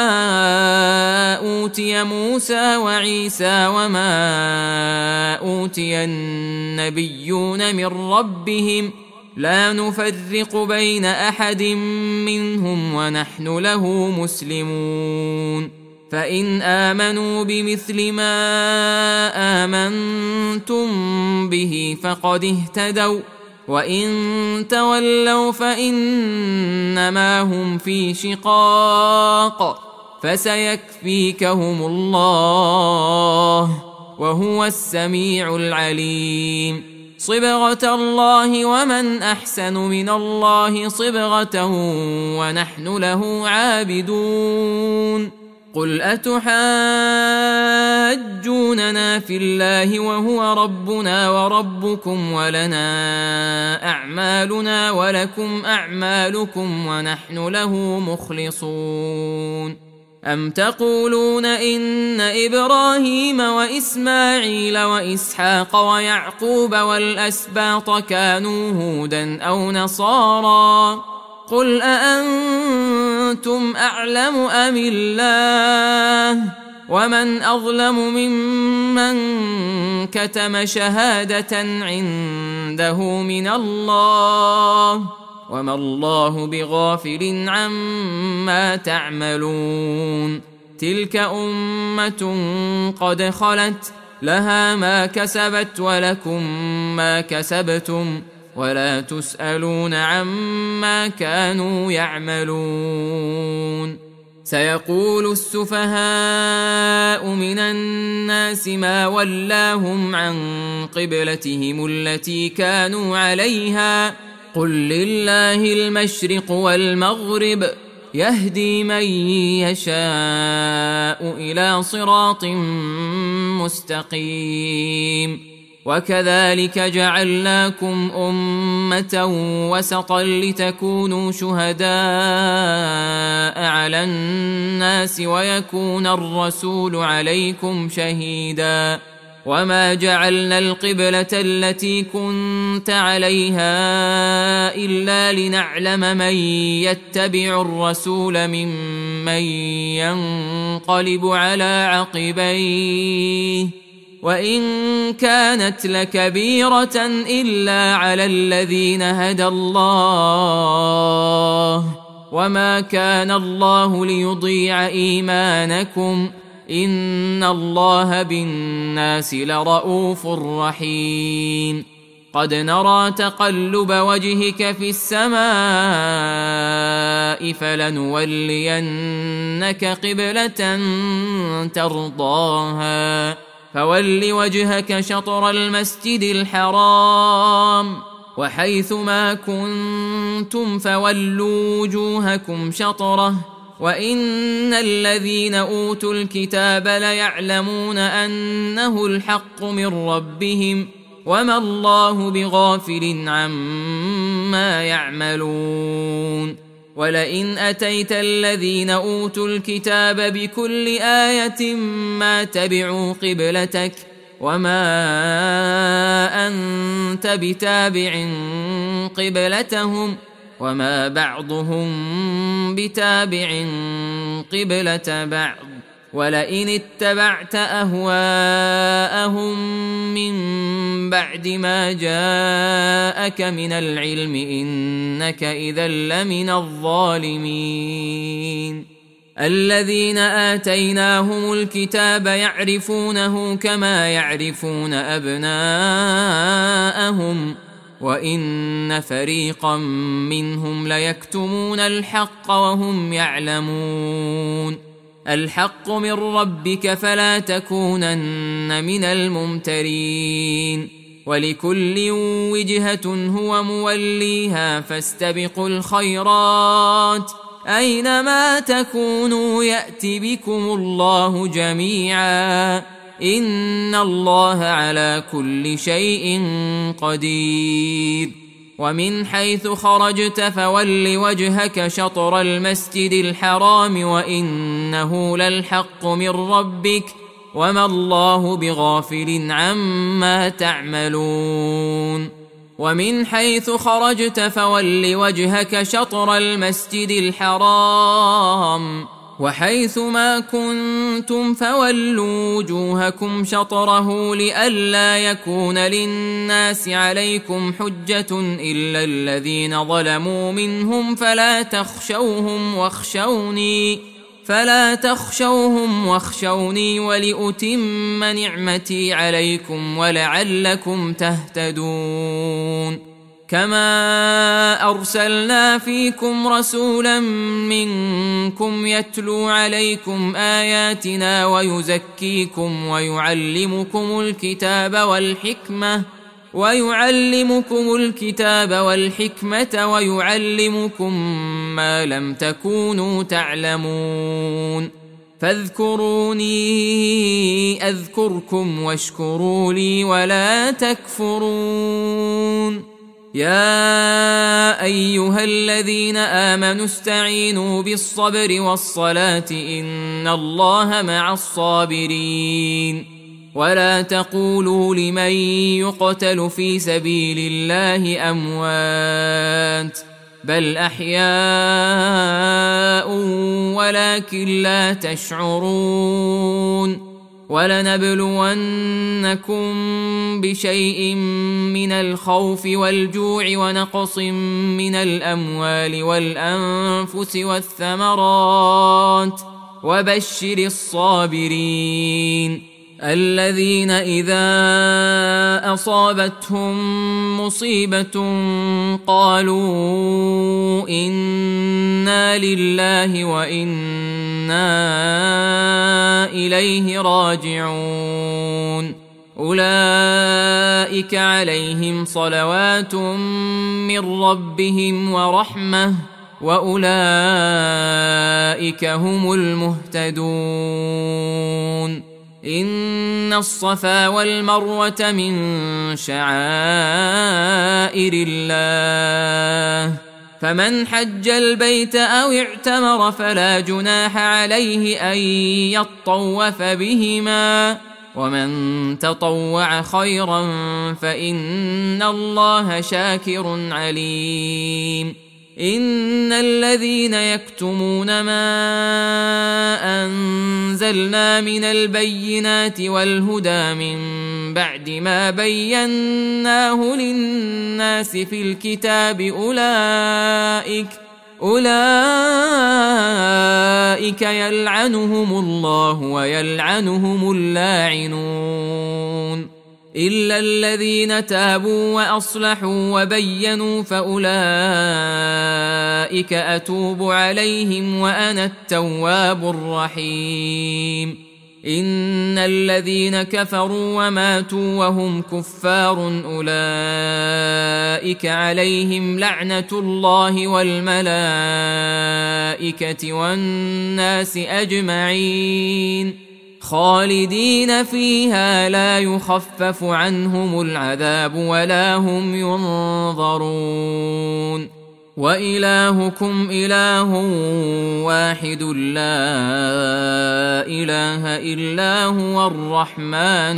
أوتي موسى وعيسى وما أوتي النبيون من ربهم لا نفرق بين أحد منهم ونحن له مسلمون فإن آمنوا بمثل ما آمنتم به فقد اهتدوا وإن تولوا فإنما هم في شقاق فسيكفيكهم الله وهو السميع العليم صبغة الله ومن أحسن من الله صبغة ونحن له عابدون قل أتحاجوننا في الله وهو ربنا وربكم ولنا أعمالنا ولكم أعمالكم ونحن له مخلصون أم تقولون إن إبراهيم وإسماعيل وإسحاق ويعقوب والأسباط كانوا هودا أو نصارى قل أأنتم أعلم أم الله ومن أظلم ممن كتم شهادة عنده من الله وما الله بغافل عما تعملون تلك أمة قد خلت لها ما كسبت ولكم ما كسبتم ولا تسألون عما كانوا يعملون سيقول السفهاء من الناس ما ولاهم عن قبلتهم التي كانوا عليها قل لله المشرق والمغرب يهدي من يشاء إلى صراط مستقيم وكذلك جعلناكم أمة وسطا لتكونوا شهداء على الناس ويكون الرسول عليكم شهيدا وما جعلنا القبلة التي كنت عليها إلا لنعلم من يتبع الرسول ممن ينقلب على عقبيه وإن كانت لكبيرة إلا على الذين هدى الله وما كان الله ليضيع إيمانكم إن الله بالناس لرؤوف رحيم قد نرى تقلب وجهك في السماء فلنولينك قبلة ترضاها فول وجهك شطر المسجد الحرام وحيث ما كنتم فولوا وجوهكم شطره وإن الذين أوتوا الكتاب ليعلمون أنه الحق من ربهم وما الله بغافل عما يعملون ولئن أتيت الذين أوتوا الكتاب بكل آية ما تبعوا قبلتك وما أنت بتابع قبلتهم وما بعضهم بتابع قبلة بعض ولئن اتبعت أهواءهم من بعد ما جاءك من العلم إنك إذا لمن الظالمين. الذين آتيناهم الكتاب يعرفونه كما يعرفون أبناءهم وإن فريقا منهم ليكتمون الحق وهم يعلمون. الحق من ربك فلا تكونن من الممترين. ولكل وجهة هو موليها فاستبقوا الخيرات أينما تكونوا يأت بكم الله جميعا إن الله على كل شيء قدير. ومن حيث خرجت فول وجهك شطر المسجد الحرام وإنه للحق من ربك وما الله بغافل عما تعملون. ومن حيث خرجت فول وجهك شطر المسجد الحرام وحيث ما كنتم فولوا وجوهكم شطره لئلا يكون للناس عليكم حجة إلا الذين ظلموا منهم فلا تخشوهم واخشوني فلا تخشوهم واخشوني ولأتم نعمتي عليكم ولعلكم تهتدون. كما أرسلنا فيكم رسولا منكم يتلو عليكم آياتنا ويزكيكم ويعلمكم الكتاب والحكمة ويعلمكم الكتاب والحكمة ويعلمكم ما لم تكونوا تعلمون. فاذكروني أذكركم واشكروا لي ولا تكفرون. يا أيها الذين آمنوا استعينوا بالصبر والصلاة إن الله مع الصابرين. ولا تقولوا لمن يقتل في سبيل الله أموات بل أحياء ولكن لا تشعرون. ولنبلونكم بشيء من الخوف والجوع ونقص من الأموال والأنفس والثمرات وبشر الصابرين الذين إذا أصابتهم مصيبة قالوا إنا لله وإنا إليه راجعون. أولئك عليهم صلوات من ربهم ورحمة وأولئك هم المهتدون. إن الصفا والمروة من شعائر الله فمن حج البيت أو اعتمر فلا جناح عليه أن يطوف بهما ومن تطوع خيرا فإن الله شاكر عليم. إن الذين يكتمون ما أنزلنا من البينات والهدى من بعد ما بيناه للناس في الكتاب أولئك أولئك يلعنهم الله ويلعنهم اللاعنون إلا الذين تابوا وأصلحوا وبينوا فأولئك أتوب عليهم وأنا التواب الرحيم. إن الذين كفروا وماتوا وهم كفار أولئك عليهم لعنة الله والملائكة والناس أجمعين خالدين فيها لا يخفف عنهم العذاب ولا هم ينظرون. وإلهكم إله واحد لا إله إلا هو الرحمن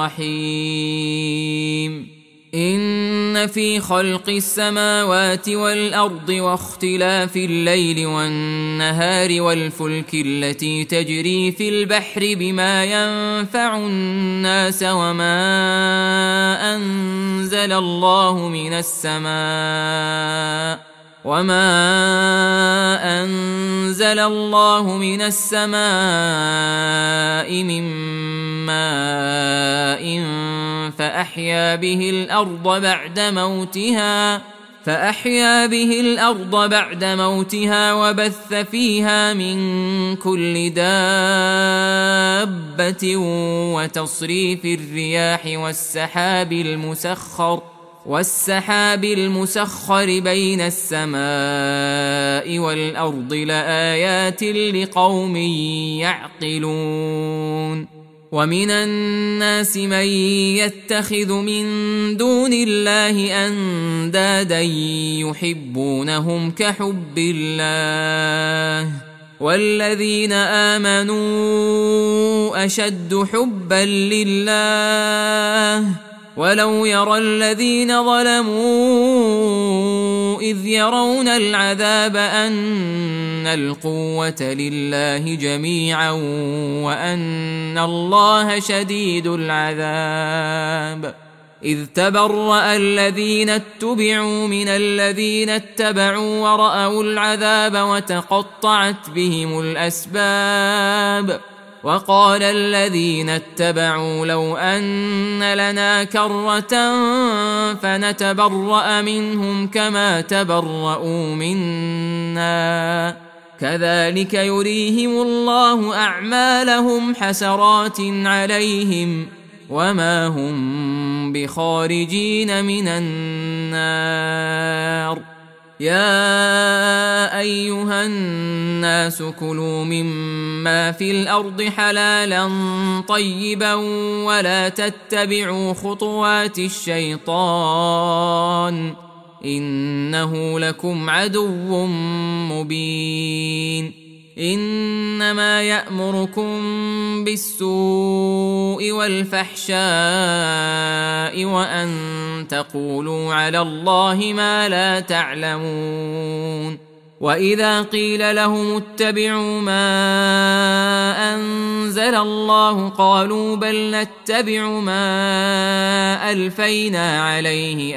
الرحيم إن في خلق السماوات والأرض واختلاف الليل والنهار والفلك التي تجري في البحر بما ينفع الناس وما أنزل الله من السماء وما أنزل الله من السماء من ماء فأحيا به الأرض بعد موتها فأحيا به الأرض بعد موتها وبث فيها من كل دابة وتصريف الرياح والسحاب المسخر والسحاب المسخر بين السماء والأرض لآيات لقوم يعقلون ومن الناس من يتخذ من دون الله أندادا يحبونهم كحب الله والذين آمنوا أشد حبا لله ولو يرى الذين ظلموا إذ يرون العذاب أن القوة لله جميعا وأن الله شديد العذاب إذ تبرأ الذين اتبعوا من الذين اتبعوا ورأوا العذاب وتقطعت بهم الأسباب وقال الذين اتبعوا لو أن لنا كرة فنتبرأ منهم كما تبرؤوا منا كذلك يريهم الله أعمالهم حسرات عليهم وما هم بخارجين من النار يا أيها الناس كلوا مما في الأرض حلالا طيبا ولا تتبعوا خطوات الشيطان إنه لكم عدو مبين إنما يأمركم بالسوء والفحشاء وأن تقولوا على الله ما لا تعلمون وإذا قيل لهم اتبعوا ما أنزل الله قالوا بل نتبع ما ألفينا عليه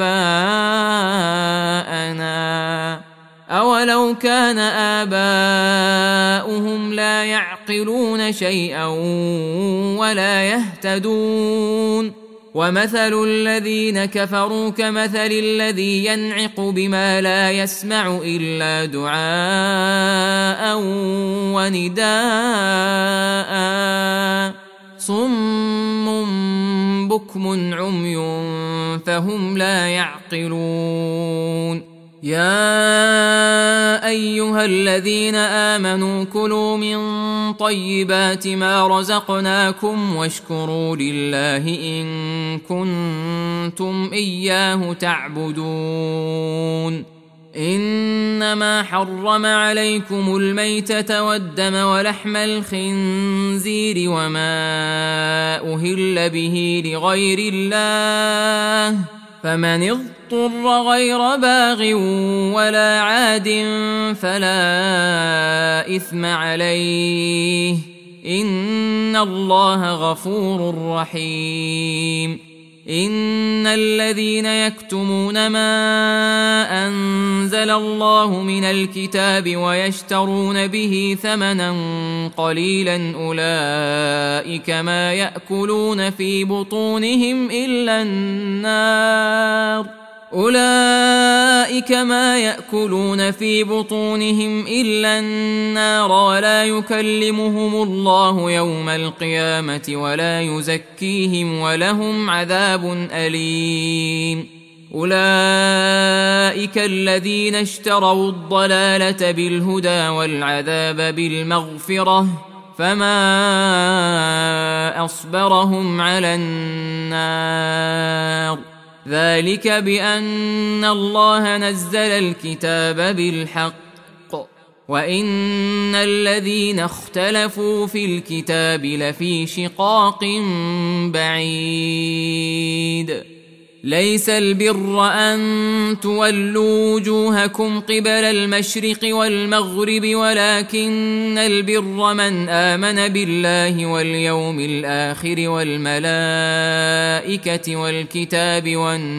آباءنا أولو كان آباؤهم لا يعقلون شيئا ولا يهتدون ومثل الذين كفروا كمثل الذي ينعق بما لا يسمع إلا دعاء ونداء صم بكم عمي فهم لا يعقلون يا أيها الذين آمنوا كلوا من طيبات ما رزقناكم واشكروا لله إن كنتم إياه تعبدون إنما حرم عليكم الميتة والدم ولحم الخنزير وما أهل به لغير الله فمن اضطر غير باغ ولا عاد فلا إثم عليه إن الله غفور رحيم إن الذين يكتمون ما أنزل الله من الكتاب ويشترون به ثمنا قليلا أولئك ما يأكلون في بطونهم إلا النار أولئك ما يأكلون في بطونهم إلا النار ولا يكلمهم الله يوم القيامة ولا يزكيهم ولهم عذاب أليم أولئك الذين اشتروا الضلالة بالهدى والعذاب بالمغفرة فما أصبرهم على النار ذلك بأن الله نزل الكتاب بالحق وإن الذين اختلفوا في الكتاب لفي شقاق بعيد. ليس البر أن تولوا وجوهكم قبل المشرق والمغرب ولكن البر من آمن بالله واليوم الآخر والملائكة والكتاب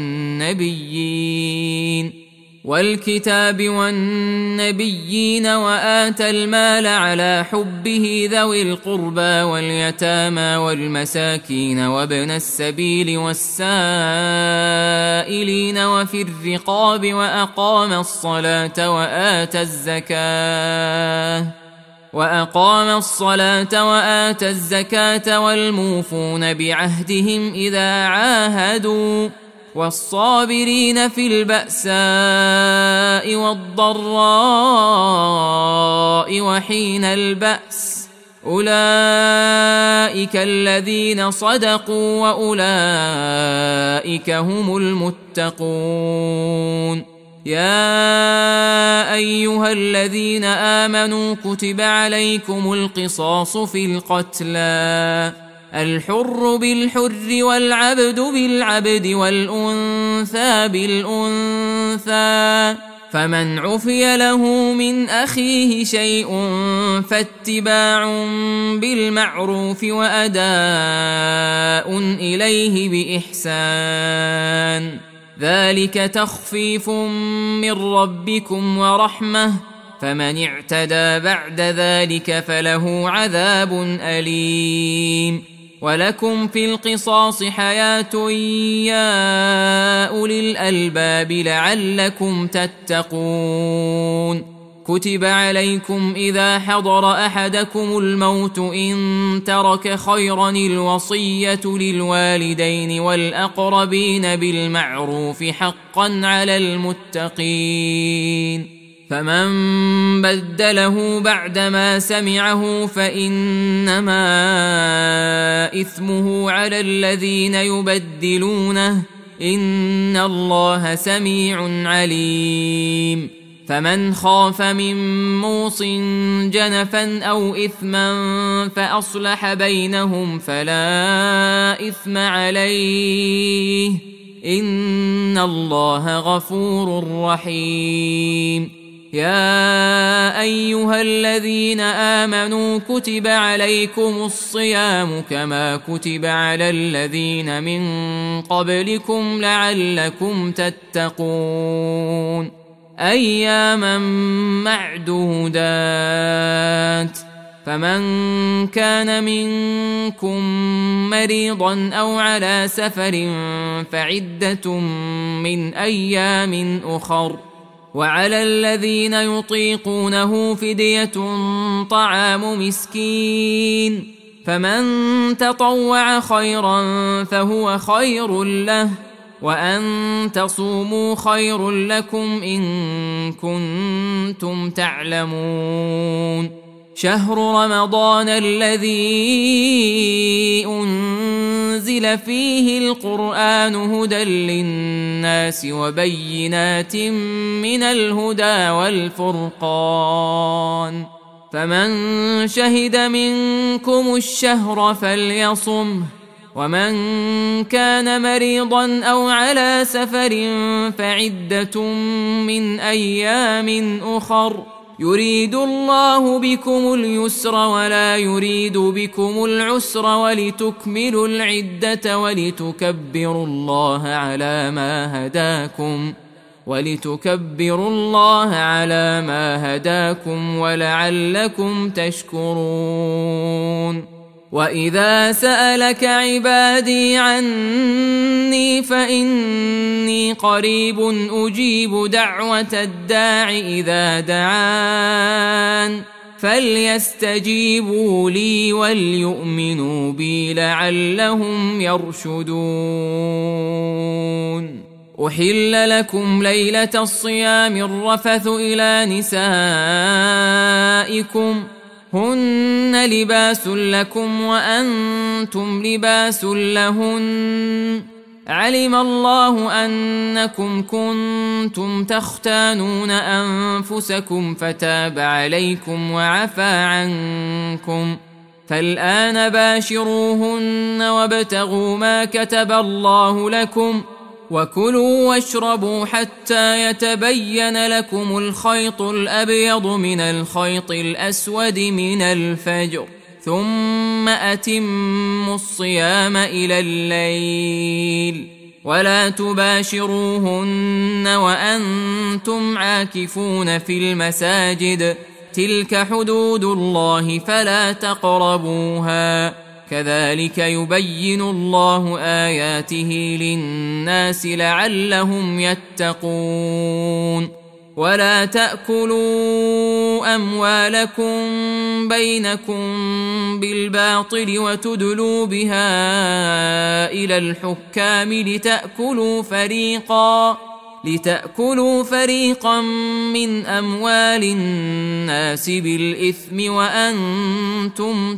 والنبيين والكتاب والنبيين وآتى المال على حبه ذوي القربى واليتامى والمساكين وابن السبيل والسائلين وفي الرقاب وأقام الصلاة وآتى الزكاة وأقام الصلاة وآتى الزكاة والموفون بعهدهم إذا عاهدوا والصابرين في البأساء والضراء وحين البأس أولئك الذين صدقوا وأولئك هم المتقون. يا أيها الذين آمنوا كتب عليكم القصاص في القتلى الحر بالحر والعبد بالعبد والأنثى بالأنثى فمن عفي له من أخيه شيء فاتباع بالمعروف وأداء إليه بإحسان ذلك تخفيف من ربكم ورحمة فمن اعتدى بعد ذلك فله عذاب أليم. ولكم في القصاص حياة يا أولي الألباب لعلكم تتقون. كتب عليكم إذا حضر أحدكم الموت إن ترك خيرا الوصية للوالدين والأقربين بالمعروف حقا على المتقين. فمن بدله بعدما سمعه فإنما إثمه على الذين يبدلونه إن الله سميع عليم. فمن خاف من موص جنفا أو إثما فأصلح بينهم فلا إثم عليه إن الله غفور رحيم. يا أيها الذين آمنوا كتب عليكم الصيام كما كتب على الذين من قبلكم لعلكم تتقون أياما معدودات. فمن كان منكم مريضا أو على سفر فعدة من أيام أخر وعلى الذين يطيقونه فدية طعام مسكين فمن تطوع خيرا فهو خير له وأن تصوموا خير لكم إن كنتم تعلمون. شهر رمضان الذي أنزل فيه القرآن هدى للناس وبينات من الهدى والفرقان فمن شهد منكم الشهر فليصمه ومن كان مريضا أو على سفر فعدة من أيام أخر يريد الله بكم اليسر ولا يريد بكم العسر ولتكملوا العدة ولتكبروا الله على ما هداكم ولتكبروا الله على ما هداكم ولعلكم تشكرون. وإذا سألك عبادي عني فإني قريب أجيب دعوة الداع إذا دعان فليستجيبوا لي وليؤمنوا بي لعلهم يرشدون. أحل لكم ليلة الصيام الرفث إلى نسائكم هن لباس لكم وأنتم لباس لهن علم الله أنكم كنتم تختانون أنفسكم فتاب عليكم وعفى عنكم، فالآن باشروهن وابتغوا ما كتب الله لكم، وكلوا واشربوا حتى يتبين لكم الخيط الأبيض من الخيط الأسود من الفجر، ثم أتموا الصيام إلى الليل، ولا تباشروهن وأنتم عاكفون في المساجد، تلك حدود الله فلا تقربوها، كذلك يبين الله آياته للناس لعلهم يتقون. ولا تأكلوا أموالكم بينكم بالباطل وتدلوا بها إلى الحكام لتأكلوا فريقا لتأكلوا فريقا من أموال الناس بالإثم وأنتم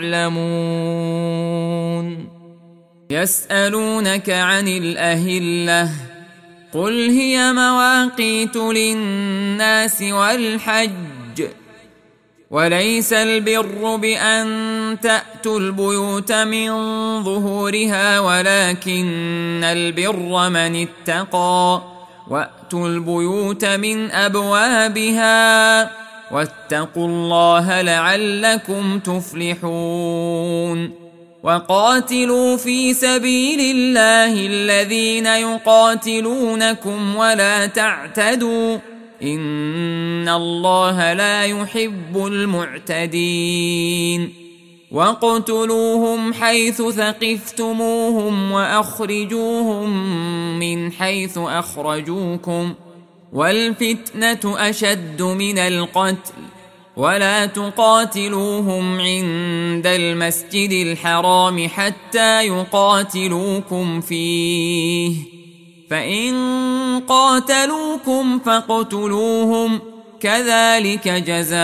تعلمون. يسألونك عن الأهلة، قل هي مواقيت للناس والحج، وليس البر بأن تأتوا البيوت من ظهورها ولكن البر من اتقى، وأتوا البيوت من أبوابها، واتقوا الله لعلكم تفلحون. وقاتلوا في سبيل الله الذين يقاتلونكم ولا تعتدوا، إن الله لا يحب المعتدين. واقتلوهم حيث ثقفتموهم وأخرجوهم من حيث أخرجوكم، والفتنة أشد من القتل، ولا تقاتلوهم عند المسجد الحرام حتى يقاتلوكم فيه، فإن قاتلوكم فاقتلوهم، كذلك جزاء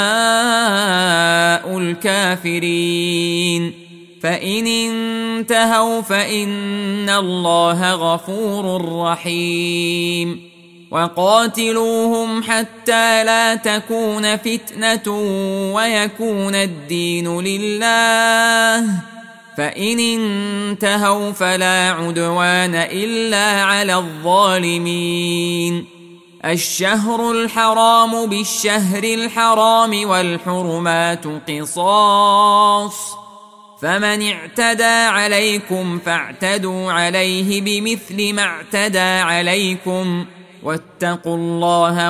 الكافرين. فإن انتهوا فإن الله غفور رحيم. وقاتلوهم حتى لا تكون فتنة ويكون الدين لله، فإن انتهوا فلا عدوان إلا على الظالمين. الشهر الحرام بالشهر الحرام والحرمات قصاص، فمن اعتدى عليكم فاعتدوا عليه بمثل ما اعتدى عليكم، واتقوا الله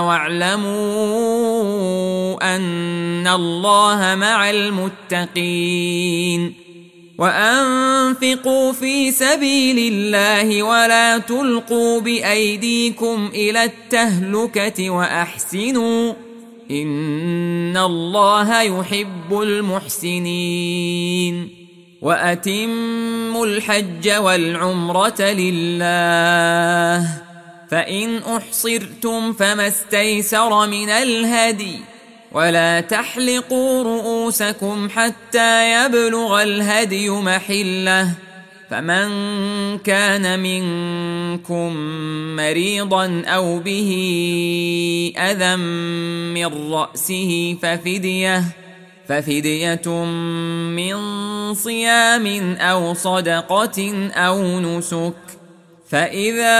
واعلموا أن الله مع المتقين. وأنفقوا في سبيل الله ولا تلقوا بأيديكم إلى التهلكة وأحسنوا، إن الله يحب المحسنين. وأتموا الحج والعمرة لله، فإن أحصرتم فما استيسر من الهدي، ولا تحلقوا رؤوسكم حتى يبلغ الهدي محله، فمن كان منكم مريضا أو به أذى من رأسه ففدية ففدية من صيام أو صدقة أو نسك، فإذا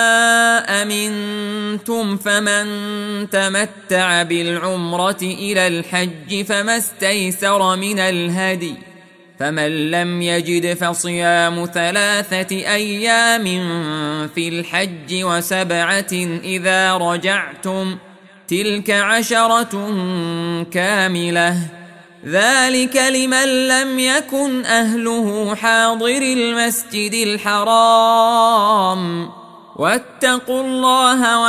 أمنتم فمن تمتع بالعمرة إلى الحج فما استيسر من الهدي، فمن لم يجد فصيام ثلاثة أيام في الحج وسبعة إذا رجعتم، تلك عشرة كاملة، ذلك لمن لم يكن أهله حاضر المسجد الحرام. واتقوا الله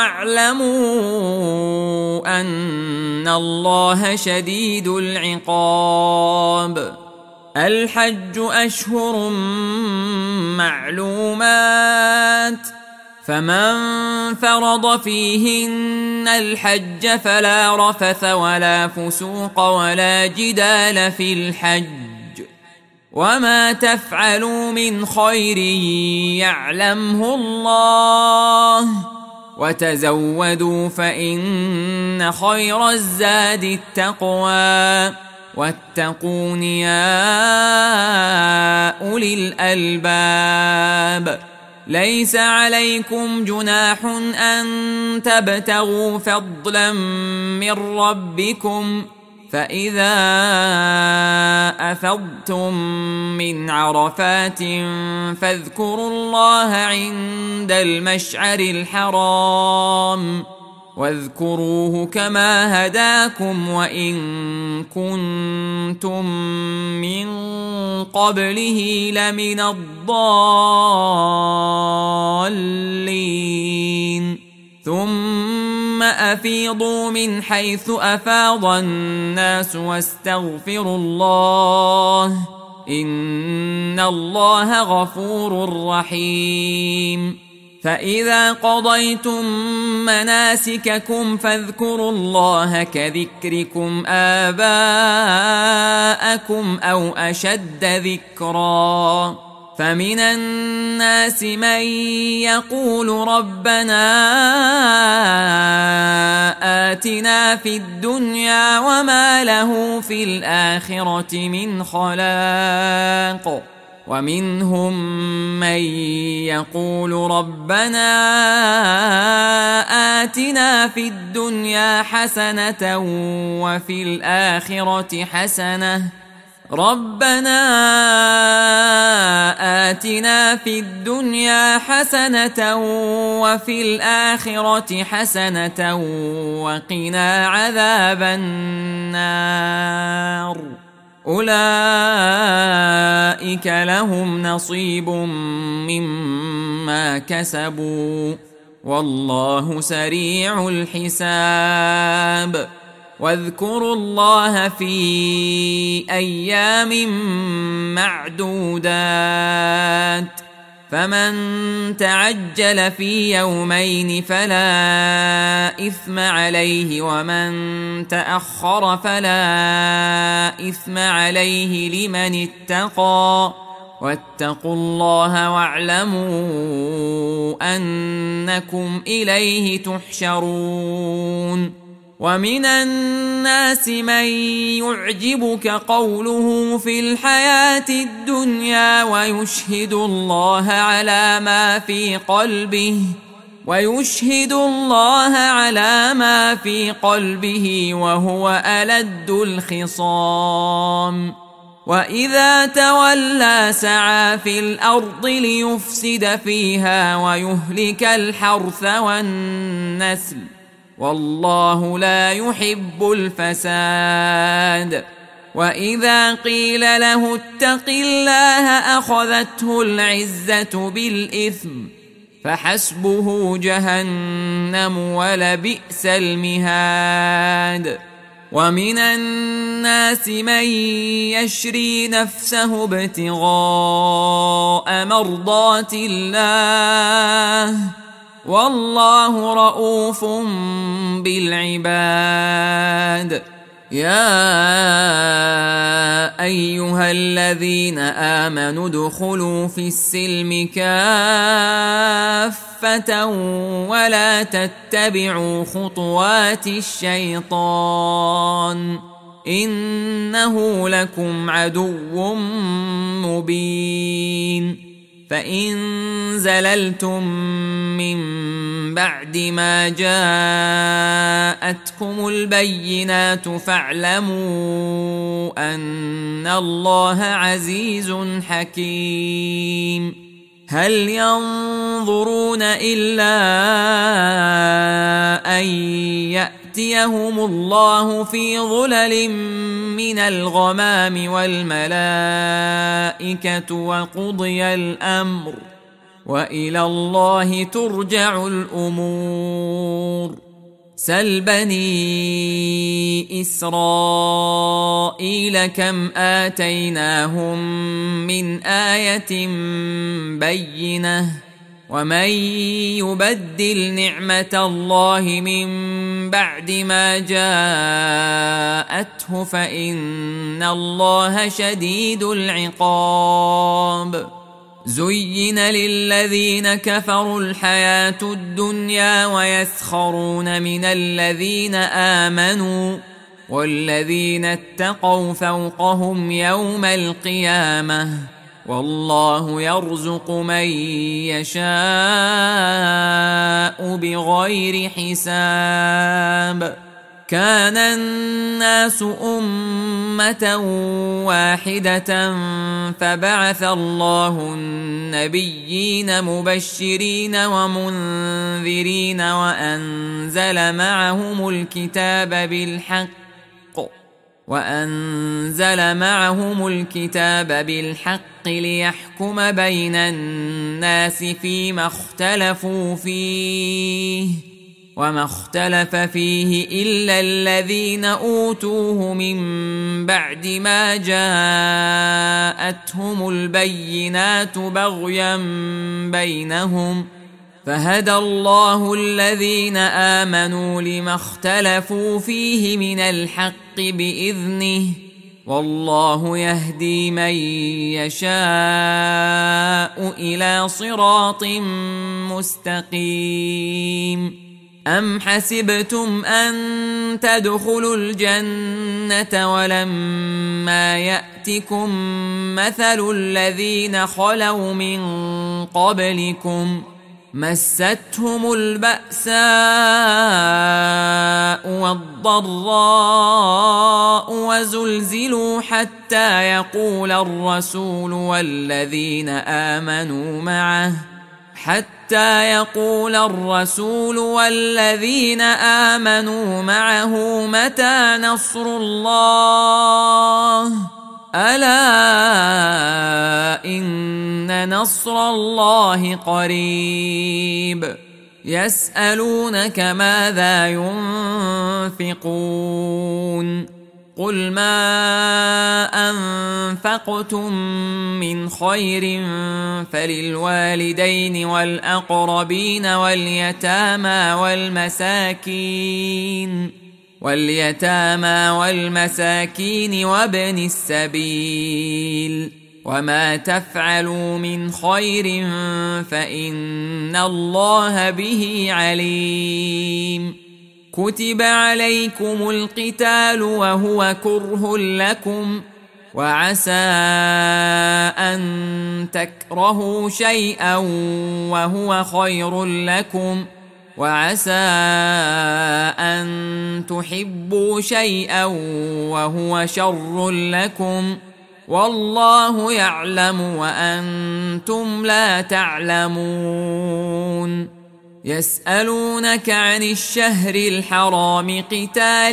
واعلموا أن الله شديد العقاب. الحج أشهر معلومات، فمن فرض فيهن الحج فلا رفث ولا فسوق ولا جدال في الحج، وما تفعلوا من خير يعلمه الله وتزودوا فإن خير الزاد التقوى واتقون يا أولي الألباب. ليس عليكم جناح أن تبتغوا فضلا من ربكم فإذا أفضتم من عرفات فاذكروا الله عند المشعر الحرام واذكروه كما هداكم وإن كنتم من قبله لمن الضالين. ثم أفيضوا من حيث أفاض الناس واستغفروا الله إن الله غفور رحيم. فإذا قضيتم مناسككم فاذكروا الله كذكركم آباءكم أو أشد ذكرا. فمن الناس من يقول ربنا آتنا في الدنيا وما له في الآخرة من خلاق ومنهم من يقول ربنا آتنا في الدنيا حسنة وفي الآخرة حسنة ربنا آتنا في الدنيا حسنة وفي الآخرة حسنة وقنا عذاب النار. أولئك لهم نصيب مما كسبوا والله سريع الحساب. واذكروا الله في أيام معدودات فمن تعجل في يومين فلا إثم عليه ومن تأخر فلا إثم عليه لمن اتقى واتقوا الله واعلموا أنكم إليه تحشرون. ومن الناس من يعجبك قوله في الحياة الدنيا ويشهد الله على ما في قلبه ويشهد الله على ما في قلبه وهو ألد الخصام. وإذا تولى سعى في الأرض ليفسد فيها ويهلك الحرث والنسل والله لا يحب الفساد. وإذا قيل له اتق الله أخذته العزة بالإثم فحسبه جهنم ولبئس المهاد. ومن الناس من يشري نفسه ابتغاء مرضات الله والله رؤوف بالعباد. يا أيها الذين آمنوا ادخلوا في السلم كافة ولا تتبعوا خطوات الشيطان إنه لكم عدو مبين. فإن زللتم من بعد ما جاءتكم البينات فاعلموا أن الله عزيز حكيم. هل ينظرون إلا أن يأتيهم الله في ظلل من الغمام والملائكة وقضي الأمر وإلى الله ترجع الأمور. سل بني إسرائيل كم آتيناهم من آية بينة ومن يبدل نعمة الله من بعد ما جاءته فإن الله شديد العقاب. زين للذين كفروا الحياة الدنيا ويسخرون من الذين آمنوا والذين اتقوا فوقهم يوم القيامة والله يرزق من يشاء بغير حساب. كان الناس أمة واحدة فبعث الله النبيين مبشرين ومنذرين وأنزل معهم الكتاب بالحق وأنزل معهم الكتاب بالحق ليحكم بين الناس فيما اختلفوا فيه وما اختلف فيه إلا الذين أوتوه من بعد ما جاءتهم البينات بغيا بينهم فهدى الله الذين آمنوا لما اختلفوا فيه من الحق بإذنه والله يهدي من يشاء إلى صراط مستقيم. أم حسبتم أن تدخلوا الجنة ولما يأتكم مثل الذين خلوا من قبلكم مستهم البأساء والضراء وزلزلوا حتى يقول الرسول والذين آمنوا معه حتى يقول الرسول والذين آمنوا معه متى نصر الله ألا إن نصر الله قريب. يسألونك ماذا ينفقون قل ما أنفقتم من خير فللوالدين والأقربين واليتامى والمساكين واليتامى والمساكين وابن السبيل وما تفعلوا من خير فإن الله به عليم. كتب عليكم القتال وهو كره لكم وعسى أن تكرهوا شيئا وهو خير لكم وعسى أن تحبوا شيئا وهو شر لكم والله يعلم وأنتم لا تعلمون. يسألونك عن الشهر الحرام قتال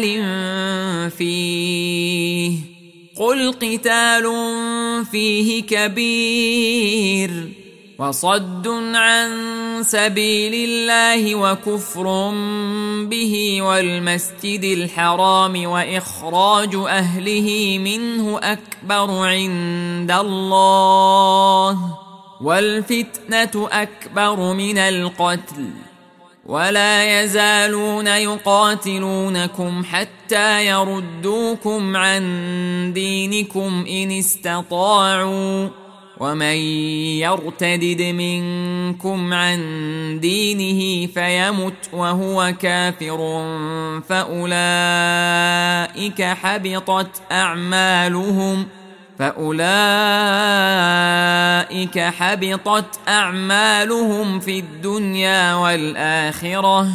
فيه قل قتال فيه كبير وصد عن سبيل الله وكفر به والمسجد الحرام وإخراج أهله منه أكبر عند الله والفتنة أكبر من القتل ولا يزالون يقاتلونكم حتى يردوكم عن دينكم إن استطاعوا ومن يرتدد منكم عن دينه فيمت وهو كافر فأولئك حبطت أعمالهم فأولئك حبطت أعمالهم في الدنيا والآخرة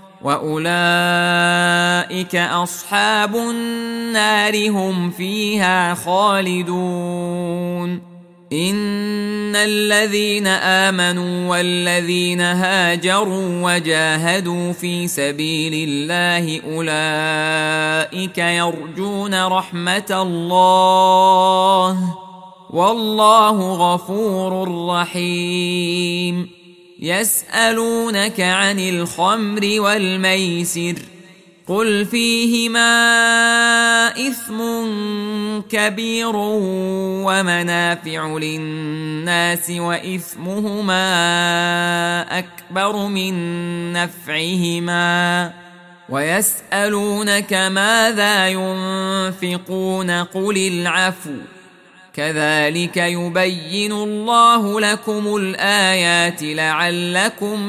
وأولئك أصحاب النار هم فيها خالدون. إن الذين آمنوا والذين هاجروا وجاهدوا في سبيل الله أولئك يرجون رحمة الله والله غفور رحيم. يسألونك عن الخمر والميسر قل فيهما إثم كبير ومنافع للناس وإثمهما أكبر من نفعهما ويسألونك ماذا ينفقون قل العفو كذلك يبين الله لكم الآيات لعلكم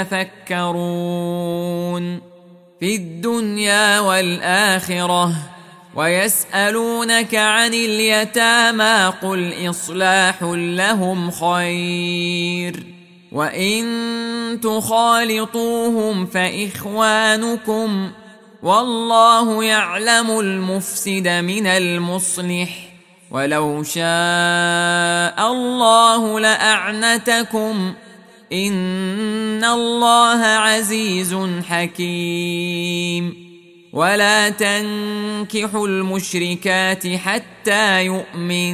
تتفكرون في الدنيا والآخرة ويسألونك عن اليتامى قل إصلاح لهم خير وإن تخالطوهم فإخوانكم والله يعلم المفسد من المصلح ولو شاء الله لأعنتكم إن الله عزيز حكيم ولا تنكحوا المشركات حتى يؤمن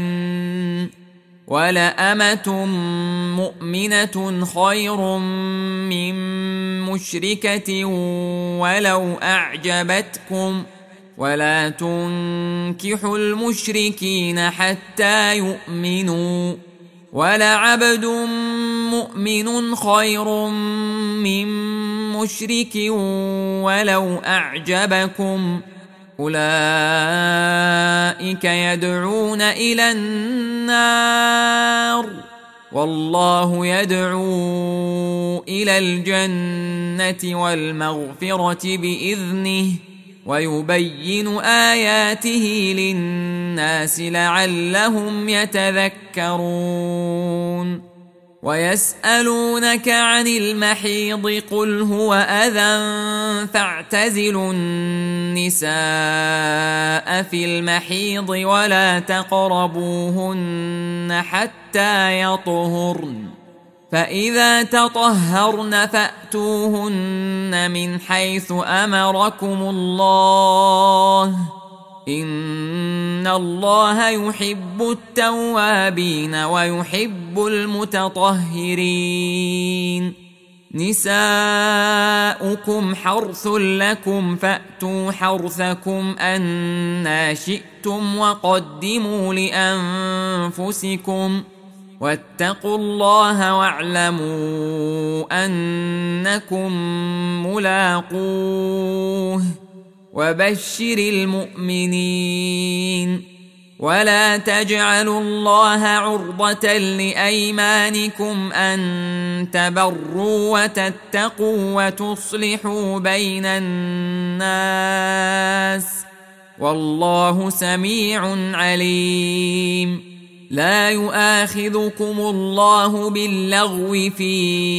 ولأمة مؤمنة خير من مشركة ولو أعجبتكم ولا تنكحوا المشركين حتى يؤمنوا ولعبد مؤمن خير من مشرك ولو أعجبكم أولئك يدعون إلى النار والله يدعو إلى الجنة والمغفرة بإذنه ويبين آياته للناس لعلهم يتذكرون ويسألونك عن المحيض قل هو أذى فاعتزلوا النساء في المحيض ولا تقربوهن حتى يطهرن فإذا تطهرن فأتوهن من حيث أمركم الله إن الله يحب التوابين ويحب المتطهرين نساؤكم حرث لكم فأتوا حرثكم أنى شئتم وقدموا لأنفسكم واتقوا الله واعلموا أنكم ملاقوه وبشر المؤمنين ولا تجعلوا الله عرضة لأيمانكم أن تبروا وتتقوا وتصلحوا بين الناس والله سميع عليم لا يؤاخذكم الله باللغو في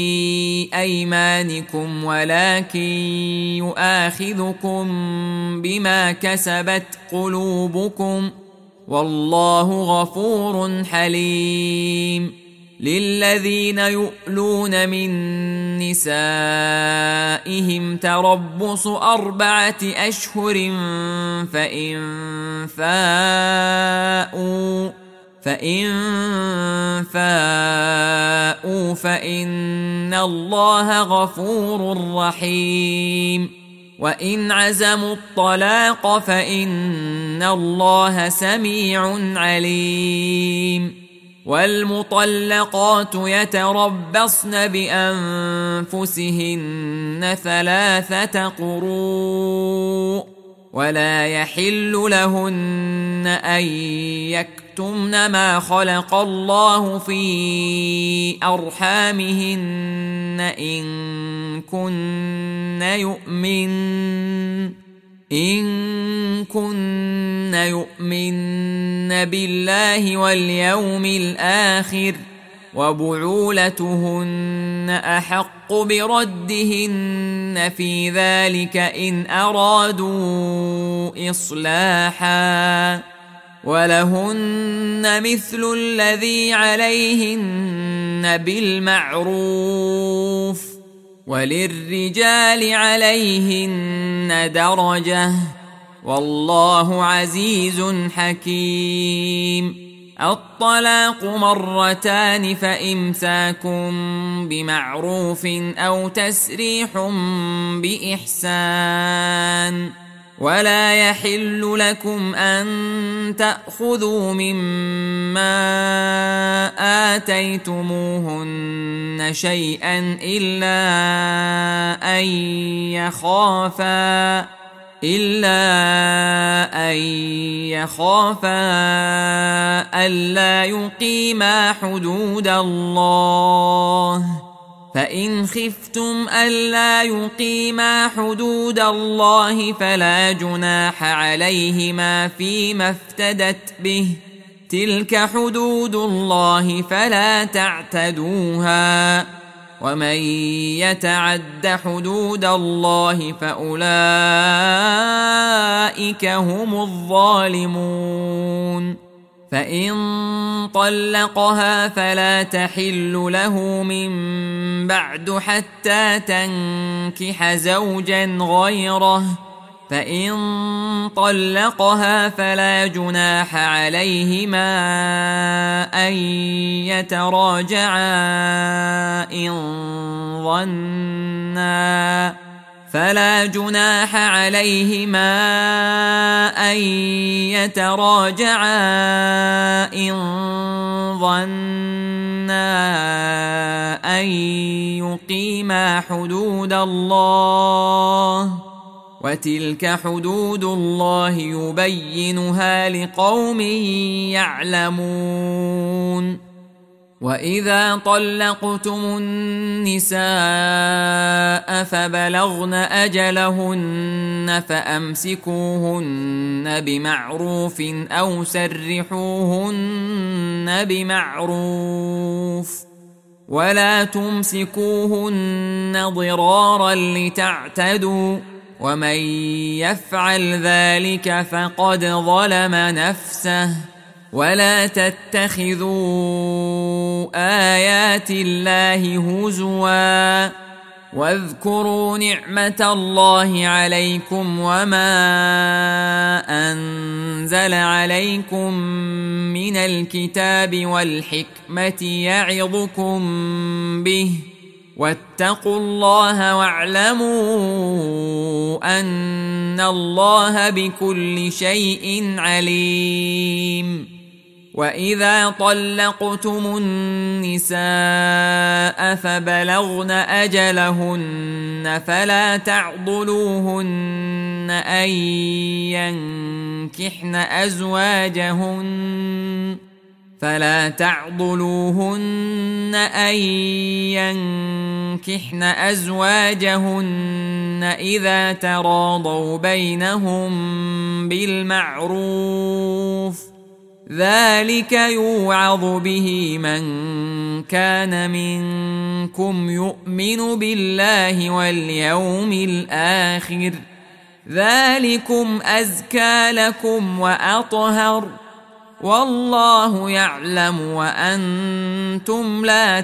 أيمانكم ولكن يؤاخذكم بما كسبت قلوبكم والله غفور حليم للذين يؤلون من نسائهم تربص أربعة أشهر فإن فاءوا فإن فاءوا فإن الله غفور رحيم وإن عزموا الطلاق فإن الله سميع عليم والمطلقات يتربصن بأنفسهن ثلاثة قروء ولا يحل لهن أن يكتمن ما خلق الله في أرحامهن إن كن يؤمن إن كن يؤمن بالله واليوم الآخر وبعولتهن أحق بردهن في ذلك إن أرادوا إصلاحا ولهن مثل الذي عليهن بالمعروف وللرجال عليهن درجة والله عزيز حكيم الطلاق مرتان فإمساك بمعروف أو تسريح بإحسان ولا يحل لكم أن تأخذوا مما آتيتموهن شيئا إلا أن يخافا إلا أن يخافا ألا يقيما حدود الله فإن خفتم ألا يقيما حدود الله فلا جناح عليهما فيما افتدت به تلك حدود الله فلا تعتدوها ومن يتعد حدود الله فأولئك هم الظالمون فإن طلقها فلا تحل له من بعد حتى تنكح زوجا غيره فإن طلقها فلا جناح عليهما أن يتراجعا إن ظنا فلا جناح عليهما أن يتراجعا إن ظنا أن يقيما حدود الله وتلك حدود الله يبينها لقوم يعلمون وإذا طلقتم النساء فبلغن أجلهن فأمسكوهن بمعروف أو سرحوهن بمعروف ولا تمسكوهن ضرارا لتعتدوا ومن يفعل ذلك فقد ظلم نفسه ولا تتخذوا آيات الله هزوا واذكروا نعمة الله عليكم وما أنزل عليكم من الكتاب والحكمة يعظكم به واتقوا الله واعلموا أن الله بكل شيء عليم وإذا طلقتم النساء فبلغن أجلهن فلا تعضلوهن أن ينكحن أزواجهن فلا تعضلوهن أن ينكحن أزواجهن إذا تراضوا بينهم بالمعروف ذلك يوعظ به من كان منكم يؤمن بالله واليوم الآخر ذلكم أزكى لكم وأطهر والله يعلم وأنتم لا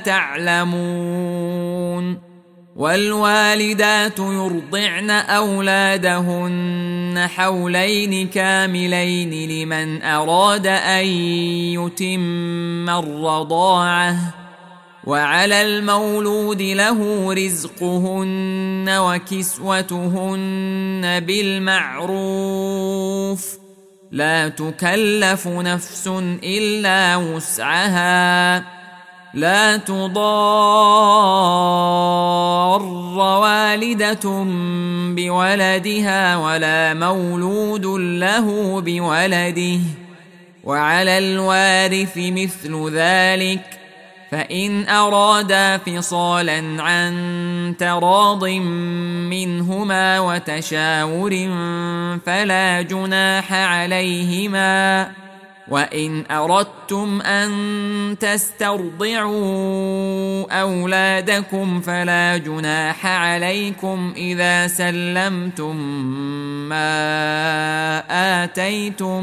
تعلمون والوالدات يرضعن أولادهن حولين كاملين لمن أراد أن يتم الرضاعة وعلى المولود له رزقهن وكسوتهن بالمعروف لا تكلف نفس إلا وسعها لا تضار والدة بولدها ولا مولود له بولده وعلى الوارث مثل ذلك فإن أرادا فصالا عن تراض منهما وتشاور فلا جناح عليهما وإن أردتم أن تسترضعوا أولادكم فلا جناح عليكم إذا سلمتم ما آتيتم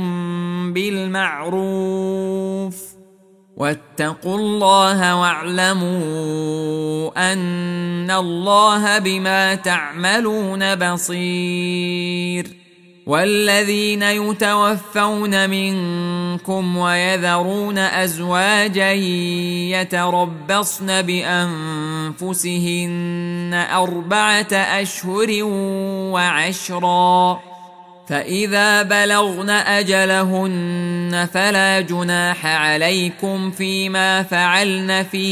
بالمعروف واتقوا الله واعلموا أن الله بما تعملون بصير والذين يتوفون منكم ويذرون أزواجا يتربصن بأنفسهن أربعة أشهر وعشرا، فإذا بلغن أجلهن فلا جناح عليكم فيما فعلن في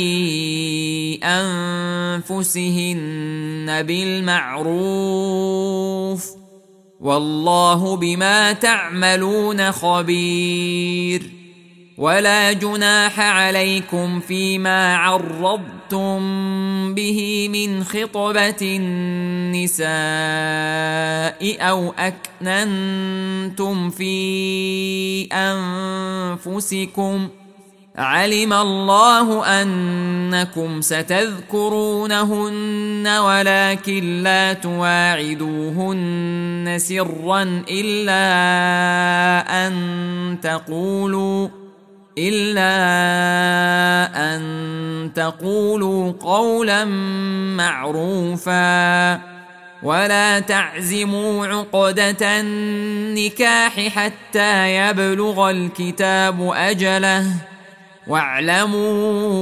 أنفسهن بالمعروف، والله بما تعملون خبير. ولا جناح عليكم فيما عرضتم به من خطبة النساء أو أكننتم في أنفسكم، علم الله أنكم ستذكرونهن ولكن لا تواعدوهن سرا إلا أن تقولوا إلا أن تقولوا قولا معروفا، ولا تعزموا عقدة النكاح حتى يبلغ الكتاب أجله، واعلموا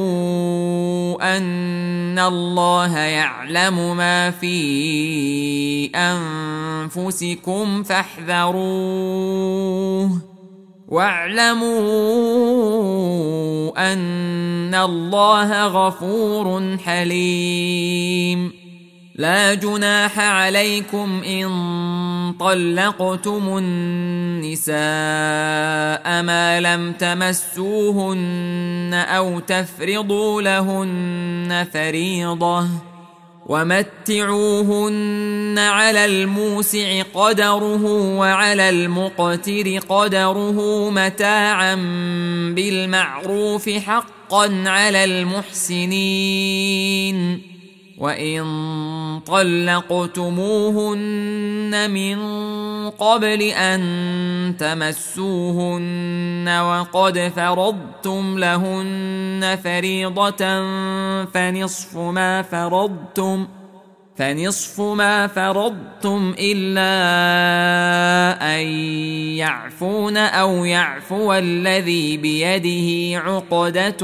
أن الله يعلم ما في أنفسكم فاحذروه، واعلموا أن الله غفور حليم. لا جناح عليكم إن طلقتم النساء ما لم تمسوهن أو تفرضوا لهن فريضة، ومتعوهن على الموسع قدره وعلى المقتر قدره متاعا بالمعروف حقا على المحسنين. وإن طلقتموهن من قبل أن تمسوهن وقد فرضتم لهن فريضة فنصف ما فرضتم فنصف ما فرضتم إلا أن يعفون أو يعفو الذي بيده عقدة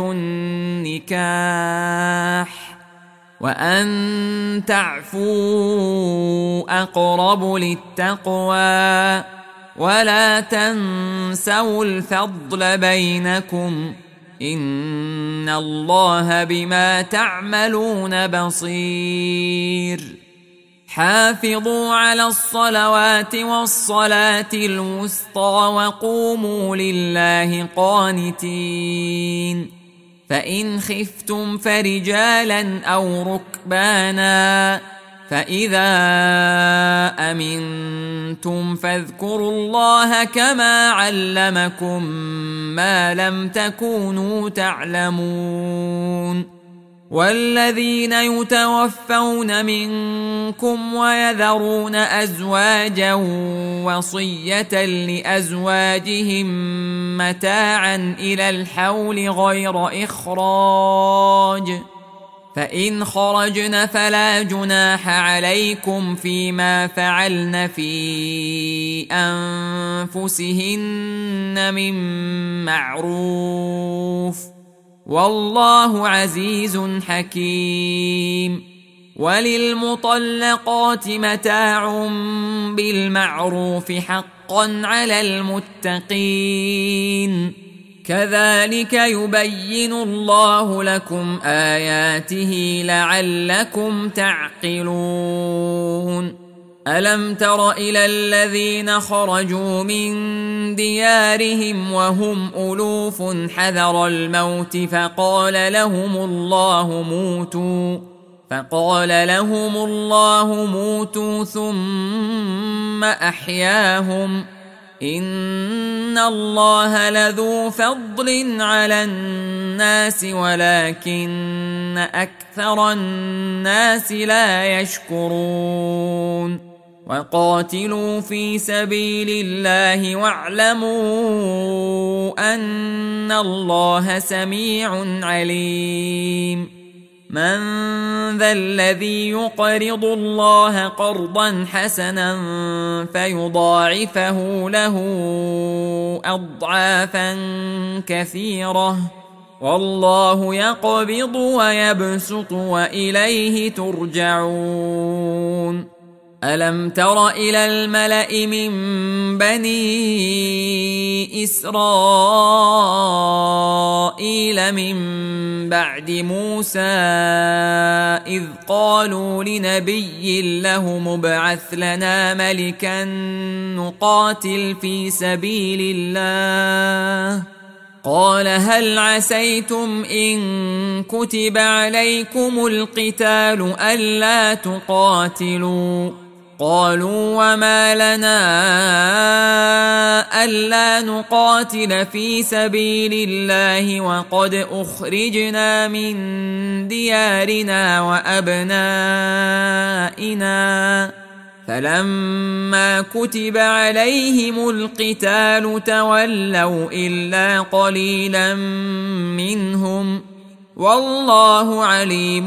النكاح، وأن تعفوا أقرب للتقوى، ولا تنسوا الفضل بينكم، إن الله بما تعملون بصير. حافظوا على الصلوات والصلاة الوسطى وقوموا لله قانتين. فإن خفتم فرجالا أو ركبانا، فإذا أمنتم فاذكروا الله كما علمكم ما لم تكونوا تعلمون. والذين يتوفون منكم ويذرون أزواجا وصية لأزواجهم متاعا إلى الحول غير إخراج، فإن خرجن فلا جناح عليكم فيما فعلن في أنفسهن من معروف، والله عزيز حكيم. وللمطلقات متاع بالمعروف حقا على المتقين، كذلك يبين الله لكم آياته لعلكم تعقلون. ألم تر إلى الذين خرجوا من ديارهم وهم ألوف حذر الموت فقال لهم الله موتوا فقال لهم الله موتوا ثم أحياهم، إن الله لذو فضل على الناس ولكن أكثر الناس لا يشكرون. وقاتلوا في سبيل الله واعلموا أن الله سميع عليم. من ذا الذي يقرض الله قرضا حسنا فيضاعفه له أضعافا كثيرة والله يقبض ويبسط وإليه ترجعون. ألم تر إلى الملأ من بني إسرائيل من بعد موسى إذ قالوا لنبي له مبعث لنا ملكا نقاتل في سبيل الله قال هل عسيتم إن كتب عليكم القتال ألا تقاتلوا قالوا وما لنا ألا نقاتل في سبيل الله وقد أخرجنا من ديارنا وأبنائنا فلما كتب عليهم القتال تولوا إلا قليلا منهم والله عليم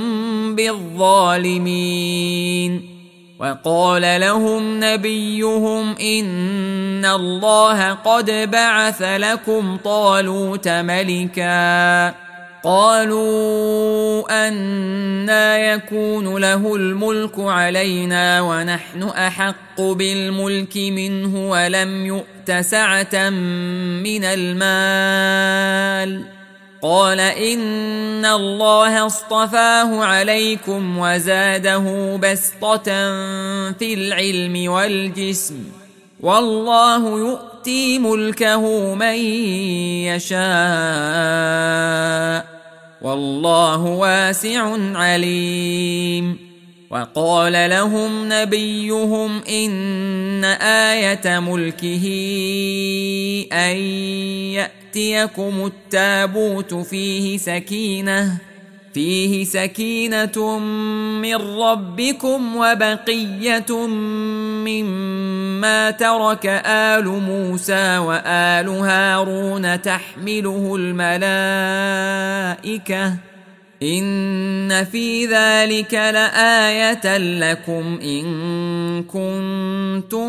بالظالمين. وقال لهم نبيهم إن الله قد بعث لكم طالوت ملكا قالوا أنى يكون له الملك علينا ونحن أحق بالملك منه ولم يؤت سعة من المال قال إن الله اصطفاه عليكم وزاده بسطة في العلم والجسم والله يؤتي ملكه من يشاء والله واسع عليم. وقال لهم نبيهم إن آية ملكه أن يأتيكم التابوت فيه سكينة فيه سكينة من ربكم وبقية مما ترك آل موسى وآل هارون تحمله الملائكة إن في ذلك لآية لكم إن كنتم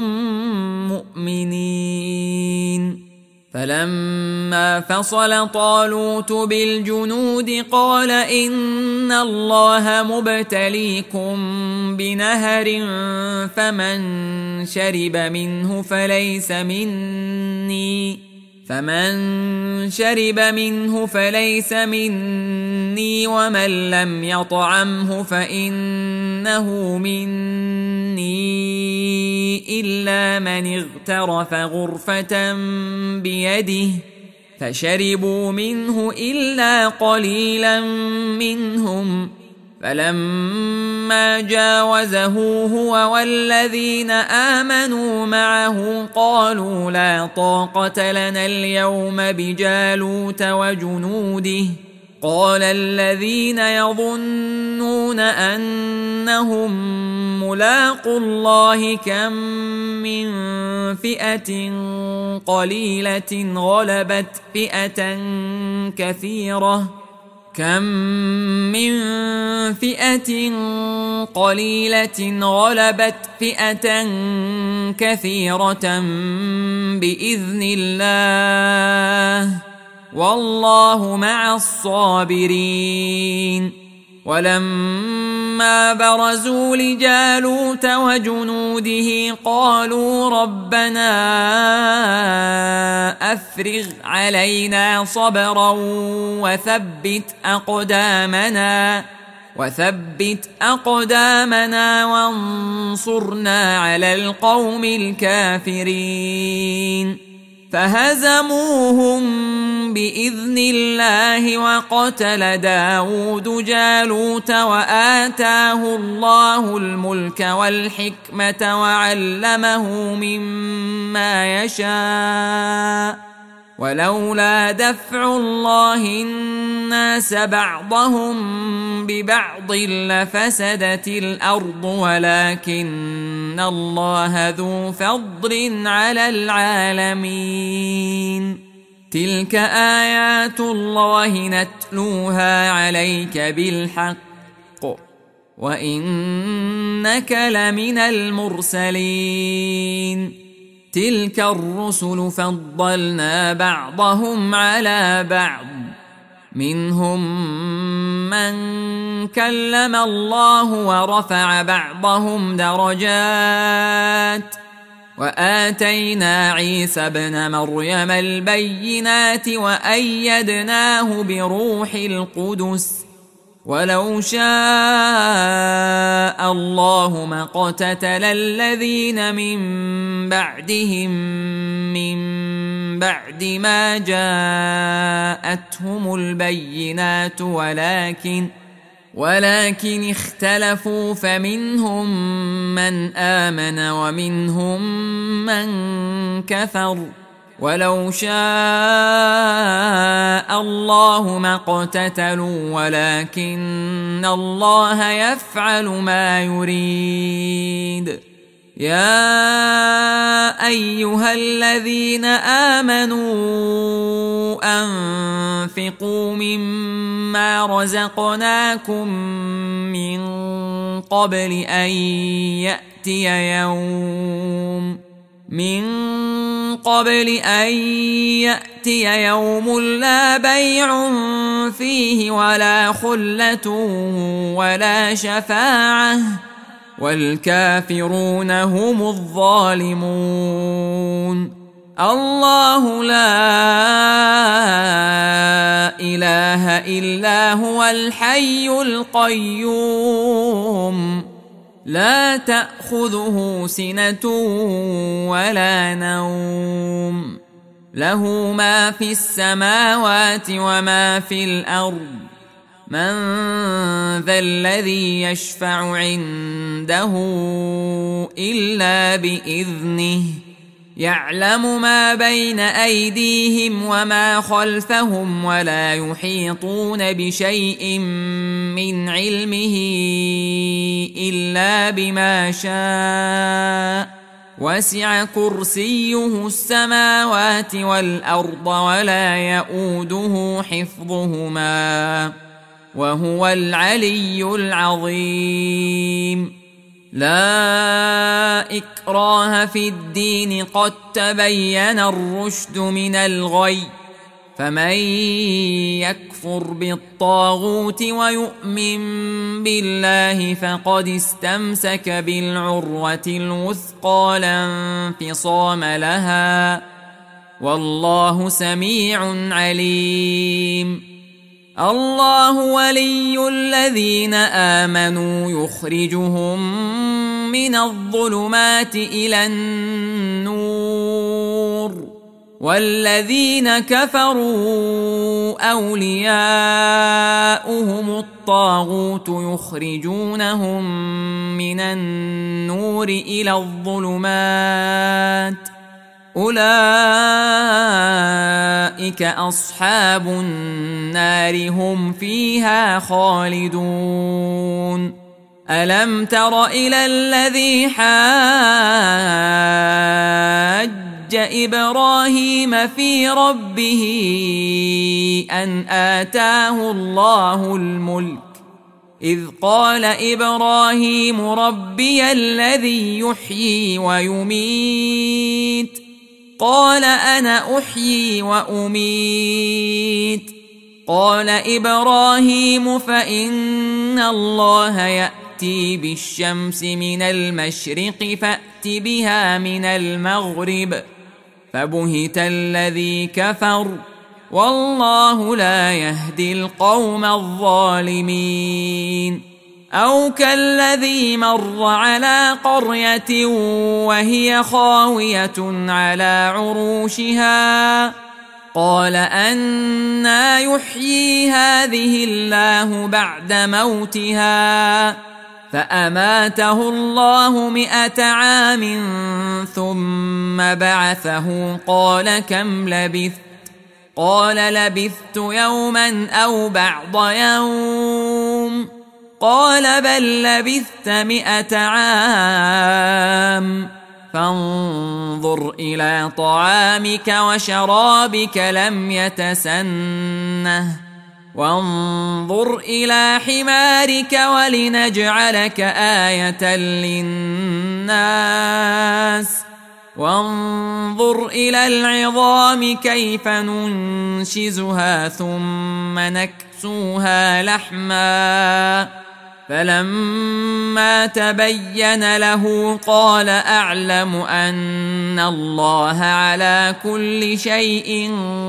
مؤمنين. فلما فصل طالوت بالجنود قال إن الله مبتليكم بنهر فمن شرب منه فليس مني فمن شرب منه فليس مني ومن لم يطعمه فإنه مني إلا من اغترف غرفة بيده فشربوا منه إلا قليلا منهم فلما جاوزه هو والذين آمنوا معه قالوا لا طاقة لنا اليوم بجالوت وجنوده قال الذين يظنون أنهم ملاقو الله كم من فئة قليلة غلبت فئة كثيرة كم من فئة قليلة غلبت فئة كثيرة بإذن الله والله مع الصابرين. ولما برزوا لجالوت وجنوده قالوا ربنا أفرغ علينا صبرا وثبت أقدامنا وثبت أقدامنا وانصرنا على القوم الكافرين فهزموهم بإذن الله وقتل داود جالوت وآتاه الله الملك والحكمة وعلمه مما يشاء ولولا دفع الله الناس بعضهم ببعض لفسدت الأرض ولكن الله ذو فضل على العالمين. تلك آيات الله نتلوها عليك بالحق وإنك لمن المرسلين تلك الرسل فضلنا بعضهم على بعض منهم من كلم الله ورفع بعضهم درجات وآتينا عيسى ابن مريم البينات وأيدناه بروح القدس ولو شاء الله ما اقتتل الذين من بعدهم من بعد ما جاءتهم البينات ولكن ولكن اختلفوا فمنهم من آمن ومنهم من كفر ولو شاء الله ما اقتتلوا ولكن الله يفعل ما يريد يا أيها الذين آمنوا أنفقوا مما رزقناكم من قبل أن يأتي يوم من قبل أن يأتي يوم لا بيع فيه ولا خلة ولا شفاعة والكافرون هم الظالمون الله لا إله إلا هو الحي القيوم لا تأخذه سنة ولا نوم له ما في السماوات وما في الأرض من ذا الذي يشفع عنده إلا بإذنه يعلم ما بين أيديهم وما خلفهم ولا يحيطون بشيء من علمه إلا بما شاء وسع كرسيه السماوات والأرض ولا يؤوده حفظهما وهو العلي العظيم لا إكراه في الدين قد تبين الرشد من الغي فمن يكفر بالطاغوت ويؤمن بالله فقد استمسك بالعروة الوثقى لا انفصام لها والله سميع عليم الله ولي الذين آمنوا يخرجهم من الظلمات إلى النور والذين كفروا أولياؤهم الطاغوت يخرجونهم من النور إلى الظلمات أولئك أصحاب النار هم فيها خالدون ألم تر إلى الذي حاج إبراهيم في ربه أن آتاه الله الملك إذ قال إبراهيم ربي الذي يحيي ويميت قال أنا أحيي وأميت قال إبراهيم فإن الله يأتي بالشمس من المشرق فأت بها من المغرب فبهت الذي كفر والله لا يهدي القوم الظالمين أو كالذي مر على قرية وهي خاوية على عروشها قال أنى يحيي هذه الله بعد موتها فأماته الله مئة عام ثم بعثه قال كم لبثت قال لبثت يوما أو بعض يوم قال بل لبثت مئة عام فانظر إلى طعامك وشرابك لم يتسنه وانظر إلى حمارك ولنجعلك آية للناس وانظر إلى العظام كيف ننشزها ثم نكسوها لحما فلما تبين له قال أعلم أن الله على كل شيء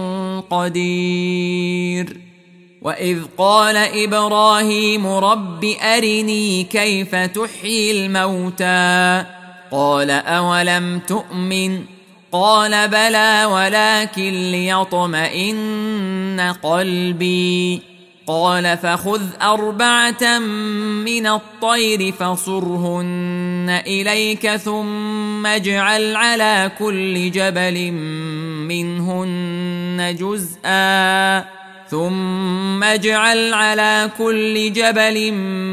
قدير. وإذ قال إبراهيم رب أرني كيف تحيي الموتى قال أولم تؤمن قال بلى ولكن ليطمئن قلبي قال فخذ أربعة من الطير فصرهن إليك ثم اجعل على كل جبل منهن جزءا ثم اجعل على كل جبل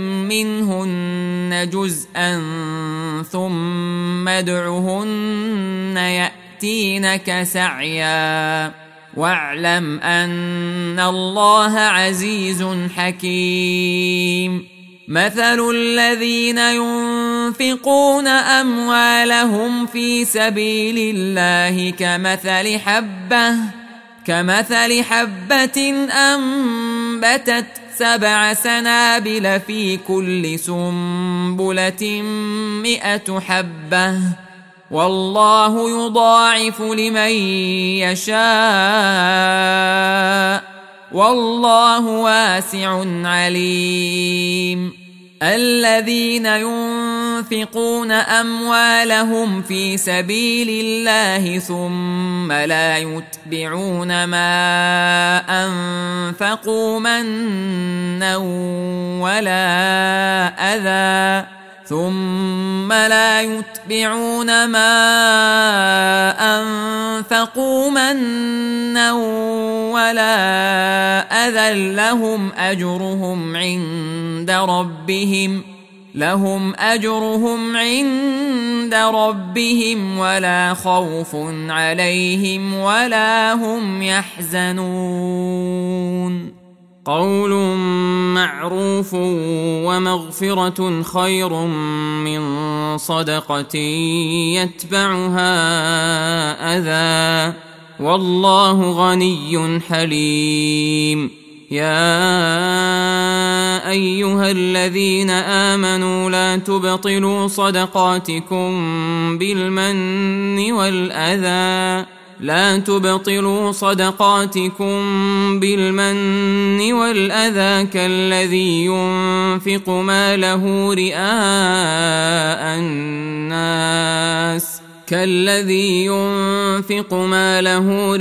منهن جزءا ثم ادعهن يأتينك سعيا واعلم أن الله عزيز حكيم. مثل الذين ينفقون أموالهم في سبيل الله كمثل حبة كمثل حبة أنبتت سبع سنابل في كل سنبلة مئة حبة والله يضاعف لمن يشاء والله واسع عليم. الذين ينفقون أموالهم في سبيل الله ثم لا يتبعون ما أنفقوا منا ولا أذى ثم لا يتبعون ما أنفقوا منا ولا أذى لهم أجرهم عند ربهم لهم أجرهم عند ربهم ولا خوف عليهم ولا هم يحزنون. قول معروف ومغفرة خير من صدقة يتبعها أذى والله غني حليم. يا أيها الذين آمنوا لا تبطلوا صدقاتكم بالمن والأذى لا تبطلوا صدقاتكم بالمن والأذى كالذي ينفق ماله رئاء الناس كالذي ينفق ماله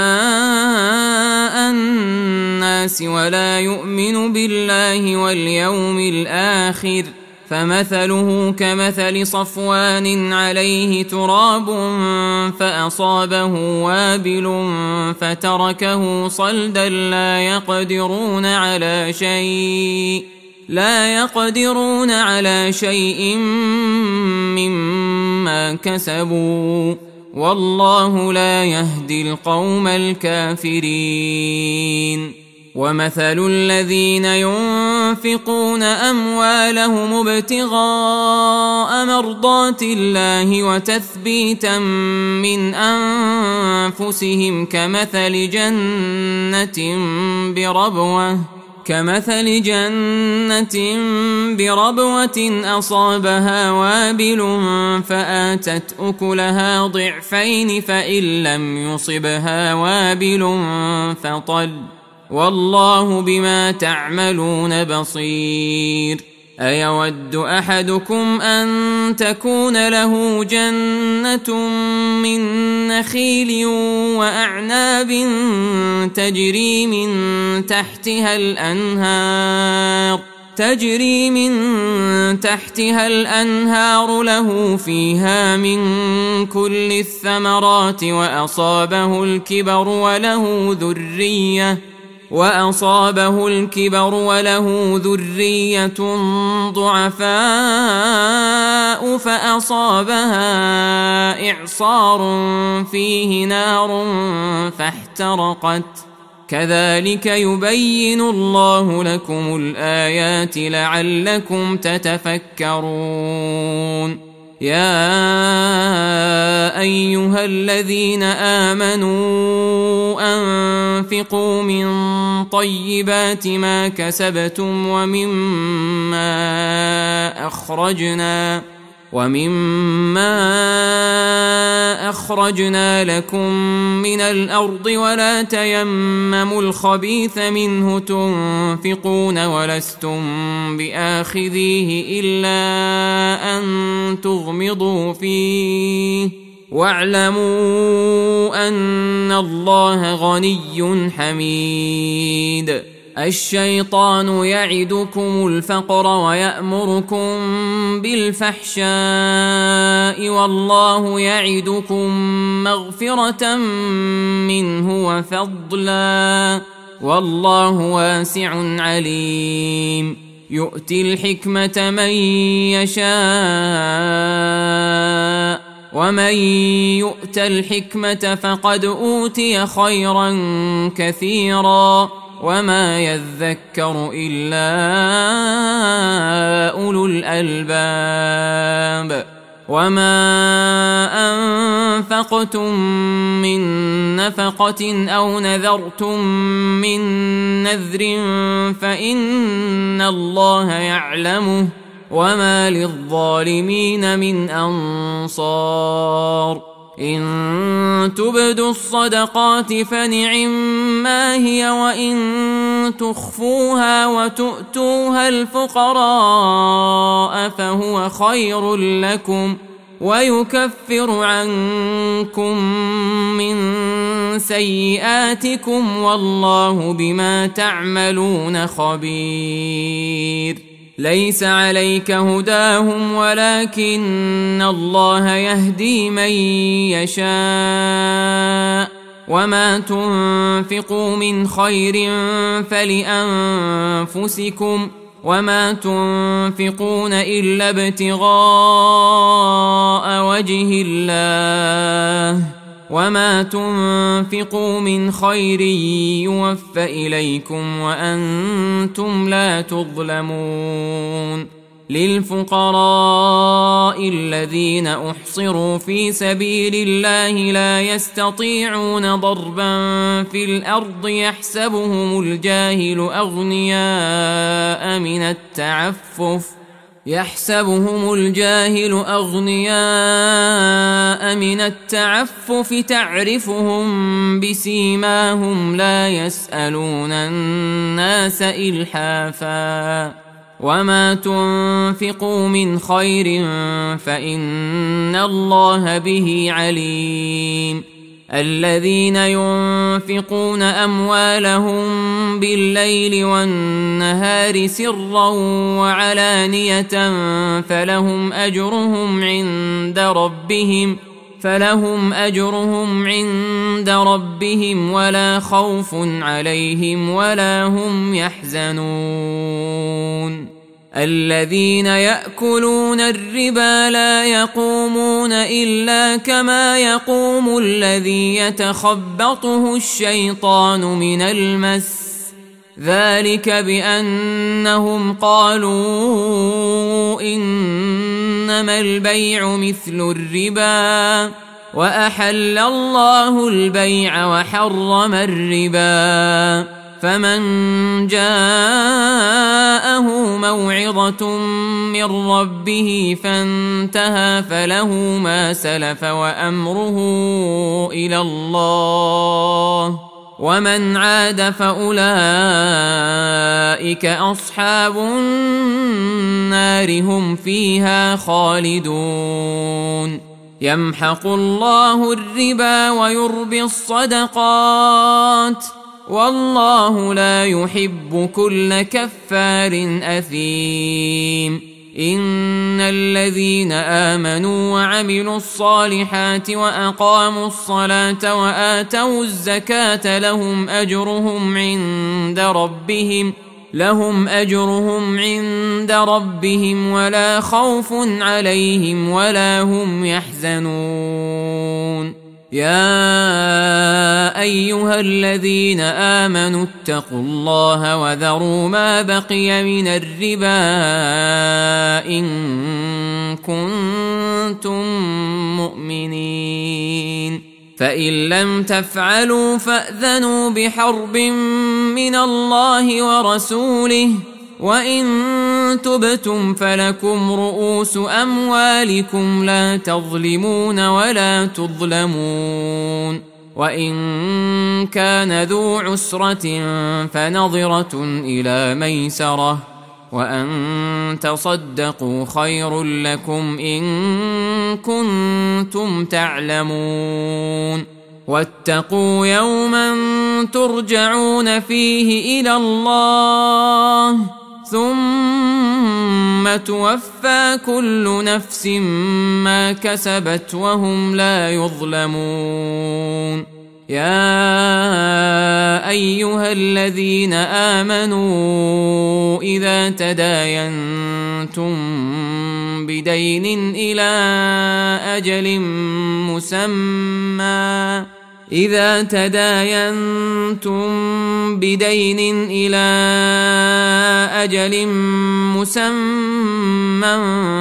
رئاء الناس ولا يؤمن بالله واليوم الآخر فمثله كمثل صفوان عليه تراب فأصابه وابل فتركه صلدا لا يقدرون على شيء لا يقدرون على شيء مما كسبوا والله لا يهدي القوم الكافرين. ومثل الذين ينفقون أموالهم ابتغاء مرضات الله وتثبيتا من أنفسهم كمثل جنة بربوة كمثل جنة بربوة أصابها وابل فآتت أكلها ضعفين فإن لم يصبها وابل فطل والله بما تعملون بصير. أيود أحدكم أن تكون له جنة من نخيل وأعناب تجري من تحتها الأنهار تجري من تحتها الأنهار له فيها من كل الثمرات وأصابه الكبر وله ذرية وأصابه الكبر وله ذرية ضعفاء فأصابها إعصار فيه نار فاحترقت كذلك يبين الله لكم الآيات لعلكم تتفكرون يا أيها الذين آمنوا أنفقوا من طيبات ما كسبتم ومما أخرجنا ومما أخرجنا لكم من الأرض ولا تيمموا الخبيث منه تنفقون ولستم بآخذيه إلا أن تغمضوا فيه واعلموا أن الله غني حميد الشيطان يعدكم الفقر ويأمركم بالفحشاء والله يعدكم مغفرة منه وفضلا والله واسع عليم يؤتي الحكمة من يشاء ومن يؤت الحكمة فقد أوتي خيرا كثيرا وما يذكر إلا أولو الألباب وما أنفقتم من نفقة أو نذرتم من نذر فإن الله يعلمه وما للظالمين من أنصار إن تبدوا الصدقات فنعما هي وإن تخفوها وتؤتوها الفقراء فهو خير لكم ويكفر عنكم من سيئاتكم والله بما تعملون خبير ليس عليك هداهم ولكن الله يهدي من يشاء وما تنفقوا من خير فلأنفسكم وما تنفقون إلا ابتغاء وجه الله وما تنفقوا من خير يوف إليكم وأنتم لا تظلمون للفقراء الذين أحصروا في سبيل الله لا يستطيعون ضربا في الأرض يحسبهم الجاهل أغنياء من التعفف يحسبهم الجاهل أغنياء من التعفف تعرفهم بسيماهم لا يسألون الناس إلحافا وما تنفقوا من خير فإن الله به عليم الذين ينفقون أموالهم بالليل والنهار سرا وعلانية فلهم أجرهم عند ربهم فلهم أجرهم عند ربهم ولا خوف عليهم ولا هم يحزنون الذين يأكلون الربا لا يقومون إلا كما يقوم الذي يتخبطه الشيطان من المس ذلك بأنهم قالوا إنما البيع مثل الربا وأحل الله البيع وحرم الربا فمن جاءه موعظة من ربه فانتهى فله ما سلف وأمره إلى الله ومن عاد فأولئك أصحاب النار هم فيها خالدون يمحق الله الربا ويربي الصدقات والله لا يحب كل كفار أثيم إن الذين آمنوا وعملوا الصالحات وأقاموا الصلاة وآتوا الزكاة لهم أجرهم عند ربهم لهم أجرهم عند ربهم ولا خوف عليهم ولا هم يحزنون. يا أيها الذين آمنوا اتقوا الله وذروا ما بقي من الربا إن كنتم مؤمنين، فإن لم تفعلوا فأذنوا بحرب من الله ورسوله، وإن تبتم فلكم رؤوس أموالكم لا تظلمون ولا تظلمون. وإن كان ذو عسرة فنظرة إلى ميسرة، وأن تصدقوا خير لكم إن كنتم تعلمون. واتقوا يوما ترجعون فيه إلى الله ثم توفى كل نفس ما كسبت وهم لا يظلمون. يا أيها الذين آمنوا إذا تداينتم بدين إلى أجل مسمى إذا تداينتم بدين إلى أجل مسمى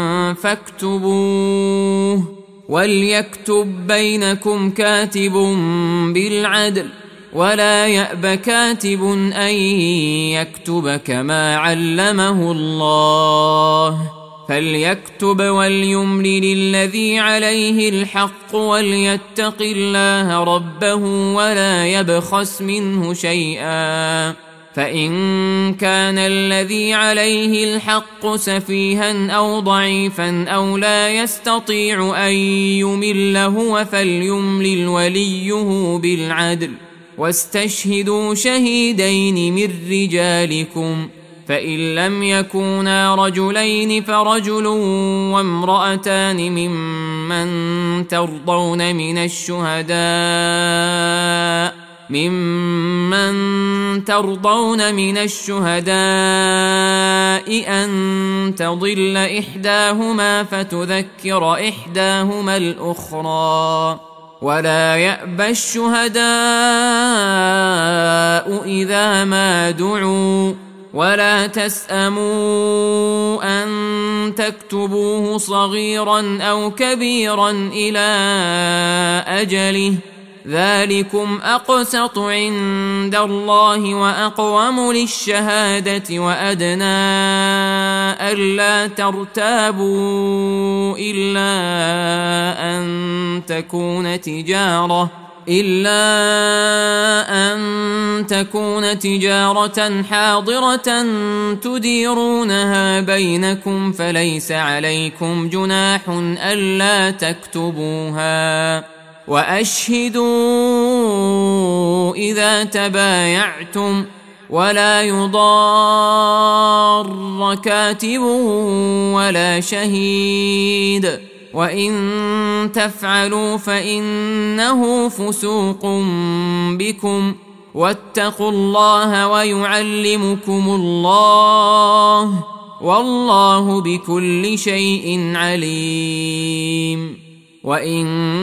فاكتبوه، وليكتب بينكم كاتب بالعدل، ولا يأب كاتب أن يكتب كما علمه الله، فليكتب وليملل الذي عليه الحق وليتق الله ربه ولا يبخس منه شيئا، فإن كان الذي عليه الحق سفيها أو ضعيفا أو لا يستطيع أن يمل هو فليملل وليه بالعدل، واستشهدوا شهيدين من رجالكم، فإن لم يكونا رجلين فرجل وامرأتان ممن ترضون من الشهداء ممن ترضون من الشهداء أن تضل إحداهما فتذكر إحداهما الأخرى، ولا يأبى الشهداء إذا ما دعوا، ولا تسأموا أن تكتبوه صغيرا أو كبيرا إلى أجله، ذلكم أقسط عند الله وأقوم للشهادة وأدنى ألا ترتابوا إلا أن تكون تجارة إلا أن تكون تجارة حاضرة تديرونها بينكم، فليس عليكم جناح ألا تكتبوها، وأشهدوا إذا تبايعتم، ولا يضار كاتب ولا شهيد، وإن تفعلوا فإنه فسوق بكم، واتقوا الله ويعلمكم الله، والله بكل شيء عليم. وإن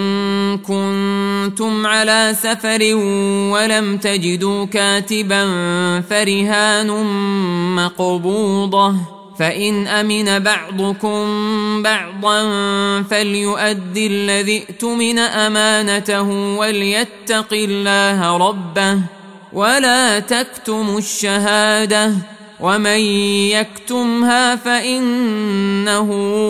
كنتم على سفر ولم تجدوا كاتبا فرهان مقبوضة، فإن أمن بعضكم بعضا فليؤدي الذي اؤتمن أمانته وليتق الله ربه، ولا تكتموا الشهادة، ومن يكتمها فإنه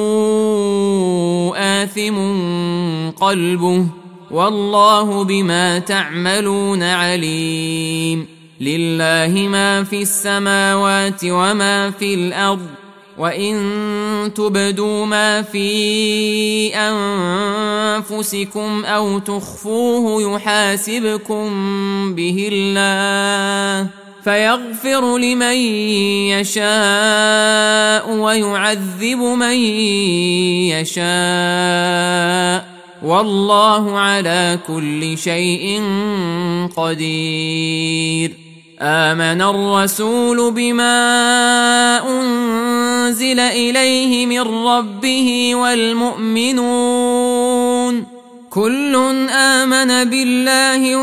آثم قلبه، والله بما تعملون عليم. لله ما في السماوات وما في الأرض، وإن تبدوا ما في أنفسكم أو تخفوه يحاسبكم به الله، فيغفر لمن يشاء ويعذب من يشاء والله على كل شيء قدير. آمن الرسول بما أنزل إليه من ربه والمؤمنون كل آمن بالله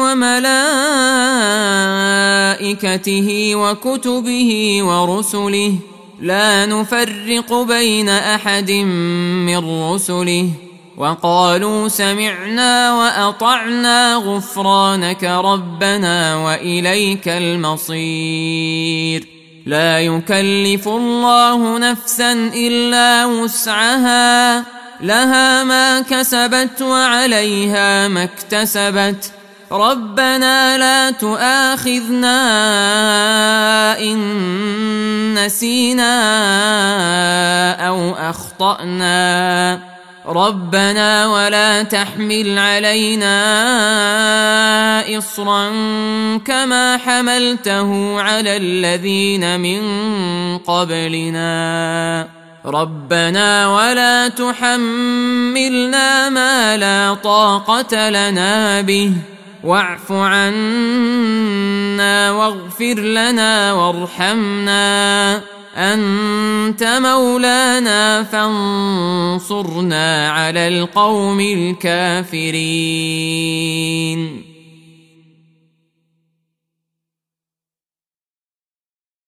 وملائكته وكتبه ورسله لا نفرق بين أحد من رسله وقالوا سمعنا وأطعنا غفرانك ربنا وإليك المصير. لا يكلف الله نفسا إلا وسعها لها ما كسبت وعليها ما اكتسبت ربنا لا تؤاخذنا إن نسينا أو أخطأنا ربنا ولا تحمل علينا إصرا كما حملته على الذين من قبلنا ربنا ولا تحملنا ما لا طاقة لنا به واعف عنا واغفر لنا وارحمنا أنت مولانا فانصرنا على القوم الكافرين.